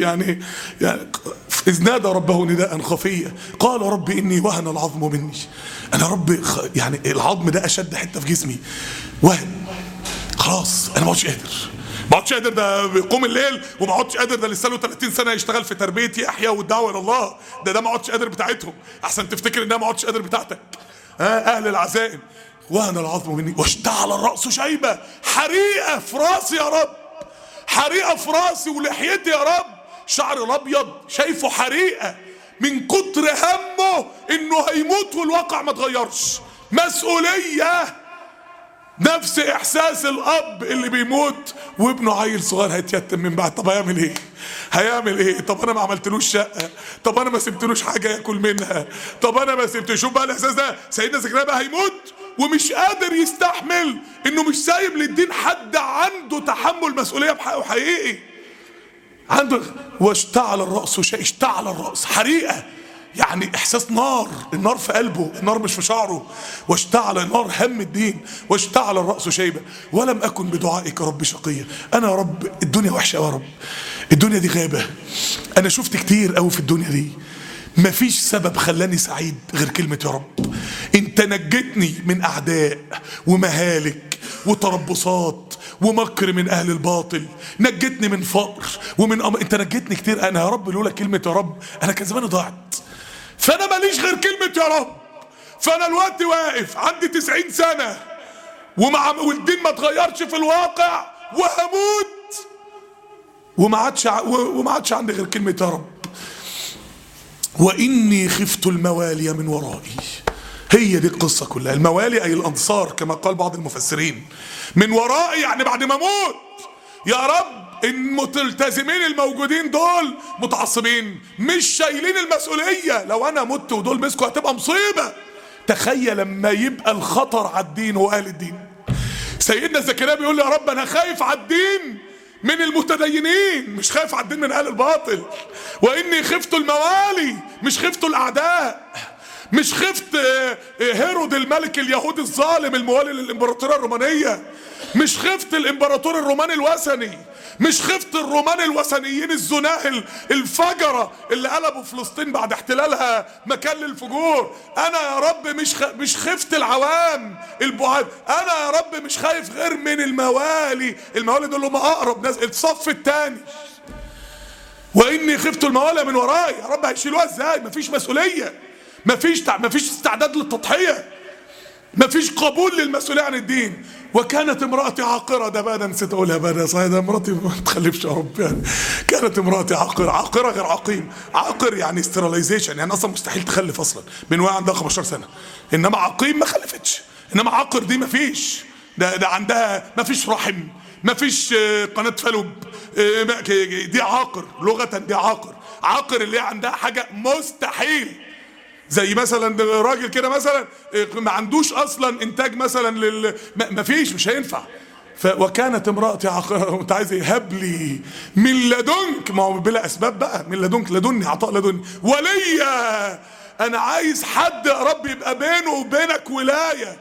إذ نادى ربه نداء خفيا قال رب إني وهن العظم مني. أنا رب يعني العظم ده أشد حتة في جسمي، وهن، خلاص أنا ما عدتش قادر، ما عدتش قادر. ده بيقوم الليل وما عدتش قادر. ده لسه له 30 سنة يشتغل في تربية يحيى والدعوة إلى الله. ده ما عدتش قادر بتاعتهم، أحسن تفتكر إنها ما عدتش قادر بتاعتك. أهل العزائم وهن العظم مني واشتعل الرأس شيبة. حريقة في راسي يا رب، حريقة في راسي ولحيتي يا رب، شعر الابيض شايفه حريقة من كتر همه انه هيموت والواقع ما اتغيرش. مسؤولية، نفس احساس الاب اللي بيموت وابنه عيل صغير هيتيتم من بعد. طب هيعمل ايه؟ هيعمل ايه؟ طب انا ما عملتلوش شقه، طب انا ما سبتلوش حاجه ياكل منها، طب انا ما سبت. شوف بقى الاحساس ده، سيدنا زكريا بقى هيموت ومش قادر يستحمل انه مش سايب للدين حد عنده تحمل مسؤوليه بحقه حقيقي عنده. واشتعل الراس اشتعل الراس حريقه، يعني احساس نار، النار في قلبه، النار مش في شعره. واشتعل النار هم الدين. واشتعل الرأس شيبة ولم اكن بدعائك رب شقيا. انا يا رب الدنيا وحشة يا رب، الدنيا دي غابة، انا شفت كتير قوي في الدنيا دي، مفيش سبب خلاني سعيد غير كلمة يا رب. انت نجتني من اعداء ومهالك وتربصات ومكر من اهل الباطل، نجتني من فقر انت نجتني كتير. انا يا رب لولا كلمة يا رب انا كان زماني ضاعت. فانا ماليش غير كلمة يا رب. فانا الوقت واقف عندي 90 سنة والدين ما اتغيرش في الواقع وهموت وما عادش عندي غير كلمة يا رب. واني خفت الموالي من ورائي. هي دي القصة كلها. الموالي اي الانصار كما قال بعض المفسرين. من ورائي يعني بعد ما اموت يا رب الملتزمين الموجودين دول متعصبين مش شايلين المسؤولية. لو انا مت ودول مسكوا هتبقى مصيبة. تخيل لما يبقى الخطر على الدين واهل الدين. سيدنا زكريا بيقول يا رب انا خايف على الدين من المتدينين، مش خايف على الدين من اهل الباطل. واني خفت الموالي، مش خفت الاعداء، مش خفت هيرود الملك اليهودي الظالم الموالي للامبراطورية الرومانية، مش خفت الامبراطور الروماني الوثني، مش خفت الرومان الوثنيين الزناه الفجرة اللي قلبوا فلسطين بعد احتلالها مكان للفجور. انا يا رب مش خفت العوام البعاد، انا يا رب مش خايف غير من الموالي. الموالي دول هم اقرب ناس، الصف الثاني. واني خفت الموالي من وراي. يا رب هيشيلوها ازاي؟ مفيش مسؤولية، مفيش استعداد للتضحية، مفيش قبول للمسؤولية عن الدين. وكانت امرأتي عاقرة. ده بقى نسيت اقولها بقى، صحيح ده مراتي ما تخلفش يا رب يعني. كانت امرأتي عاقرة. عاقرة غير عقيم. عاقر يعني استراليزيشن، يعني اصلا مستحيل تخلف اصلا من وهي عندها 15 سنة. انما عقيم ما خلفتش. انما عاقر دي مفيش، ده عندها مفيش رحم، مفيش قناة فلوب، دي عاقر لغة. دي عاقر. عاقر اللي عندها حاجة مستحيل، زي مثلا راجل كده مثلا ما عندوش اصلا انتاج مثلا مفيش، مش هينفع. وكانت امرأتي عاقرة. انت عايز ايه؟ هب لي من لدنك، ما هو بلا اسباب بقى، من لدنك، لدني عطاء لدني، وليا. انا عايز حد يا رب يبقى بينه وبينك ولايه،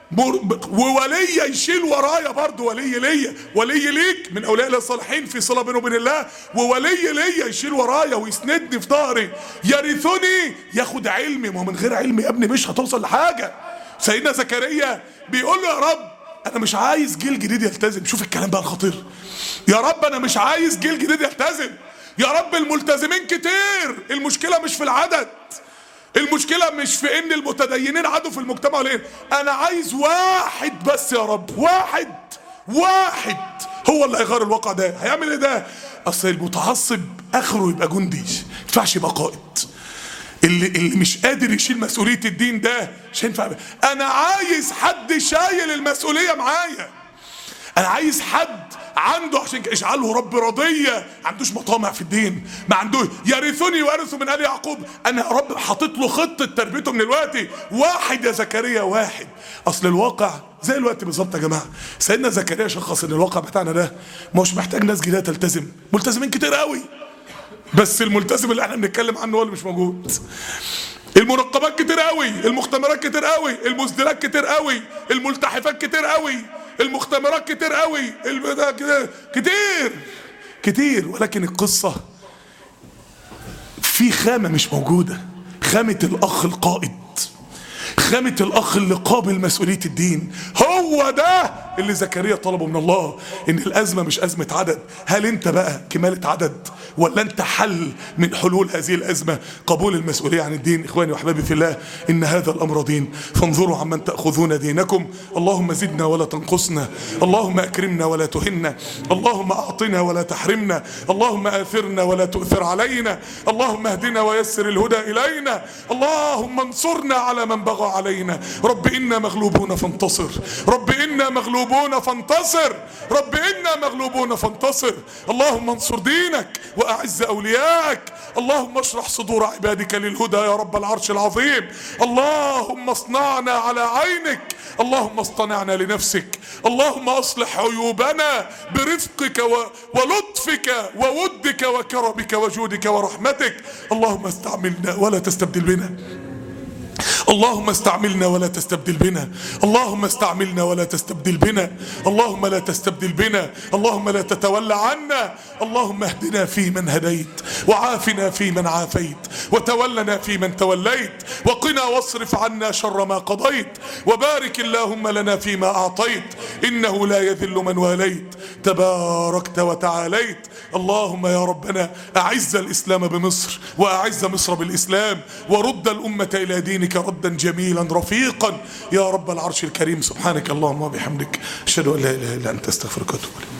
وولي يشيل ورايا برضه. ولي ليا، ولي ليك من اولياء الله الصالحين في صله بينه وبين الله، وولي ليا يشيل ورايا ويسندني في ظهري، يرثني، ياخد علمي. ما هو من غير علمي يا ابني مش هتوصل لحاجه. سيدنا زكريا بيقول له يا رب انا مش عايز جيل جديد يلتزم. شوف الكلام بقى الخطير. يا رب انا مش عايز جيل جديد يلتزم. يا رب الملتزمين كتير، المشكله مش في العدد، المشكلة مش في ان المتدينين عادوا في المجتمع ليه. انا عايز واحد بس يا رب، واحد هو اللي هيغير الواقع ده. هيعمل ايه ده؟ اصل المتعصب اخره يبقى جندي، ما ينفعش يبقى قائد. اللي مش قادر يشيل مسؤولية الدين ده مش هينفع. انا عايز حد شايل المسؤولية معايا. انا عايز حد عنده، عشان اجعله رب رضية، ما عندوش مطامع في الدين، ما عندوش يرثني وارث من ال يعقوب. انا يا رب حاطط له خطة تربيته من الوقت. واحد يا زكريا، واحد. اصل الواقع زي الوقت بالظبط يا جماعة. سيدنا زكريا شخص ان الواقع بتاعنا ده مش محتاج ناس جديدة تلتزم، ملتزمين كتير قوي، بس الملتزم اللي احنا بنتكلم عنه هو اللي مش موجود. المنقبات كتير قوي، المختمرات كتير قوي، المسدلات كتير قوي، الملتحفات كتير قوي، المختمرات كتير قوي، كتير. ولكن القصة في خامة مش موجودة، خامة الأخ القائد، خامة الأخ اللي قابل مسؤولية الدين. هو ده اللي زكريا طلبه من الله، ان الازمة مش ازمة عدد. هل انت بقى كمالة عدد ولا انت حل من حلول هذه الازمة؟ قبول المسؤولية عن الدين. اخواني واحبابي في الله، ان هذا الامر دين، فانظروا عمن تأخذون دينكم. اللهم زدنا ولا تنقصنا، اللهم اكرمنا ولا تهنا، اللهم اعطنا ولا تحرمنا، اللهم آثرنا ولا تؤثر علينا، اللهم اهدنا ويسر الهدى الينا، اللهم انصرنا على من بغى علينا. رب إنا مغلوبون فانتصر، رب إنا مغلوبون فانتصر، رب إنا مغلوبون فانتصر. اللهم انصر دينك وأعز أوليائك، اللهم اشرح صدور عبادك للهدى يا رب العرش العظيم. اللهم اصنعنا على عينك، اللهم اصطنعنا لنفسك، اللهم اصلح عيوبنا برفقك ولطفك وودك وكرمك وجودك ورحمتك. اللهم استعملنا ولا تستبدل بنا، اللهم استعملنا ولا تستبدل بنا، اللهم استعملنا ولا تستبدل بنا، اللهم لا تستبدل بنا، اللهم لا تتولى عنا. اللهم اهدنا فيمن هديت، وعافنا فيمن عافيت، وتولنا فيمن توليت، وقنا واصرف عنا شر ما قضيت، وبارك اللهم لنا فيما أعطيت، إنه لا يذل من واليت، تباركت وتعاليت. اللهم يا ربنا أعز الإسلام بمصر، وأعز مصر بالإسلام، ورد الأمة إلى دينك ردا جميلا رفيقا يا رب العرش الكريم. سبحانك اللهم وبحمدك، أشهد أن لا إله إلا أنت، أستغفرك وأتوب إليك.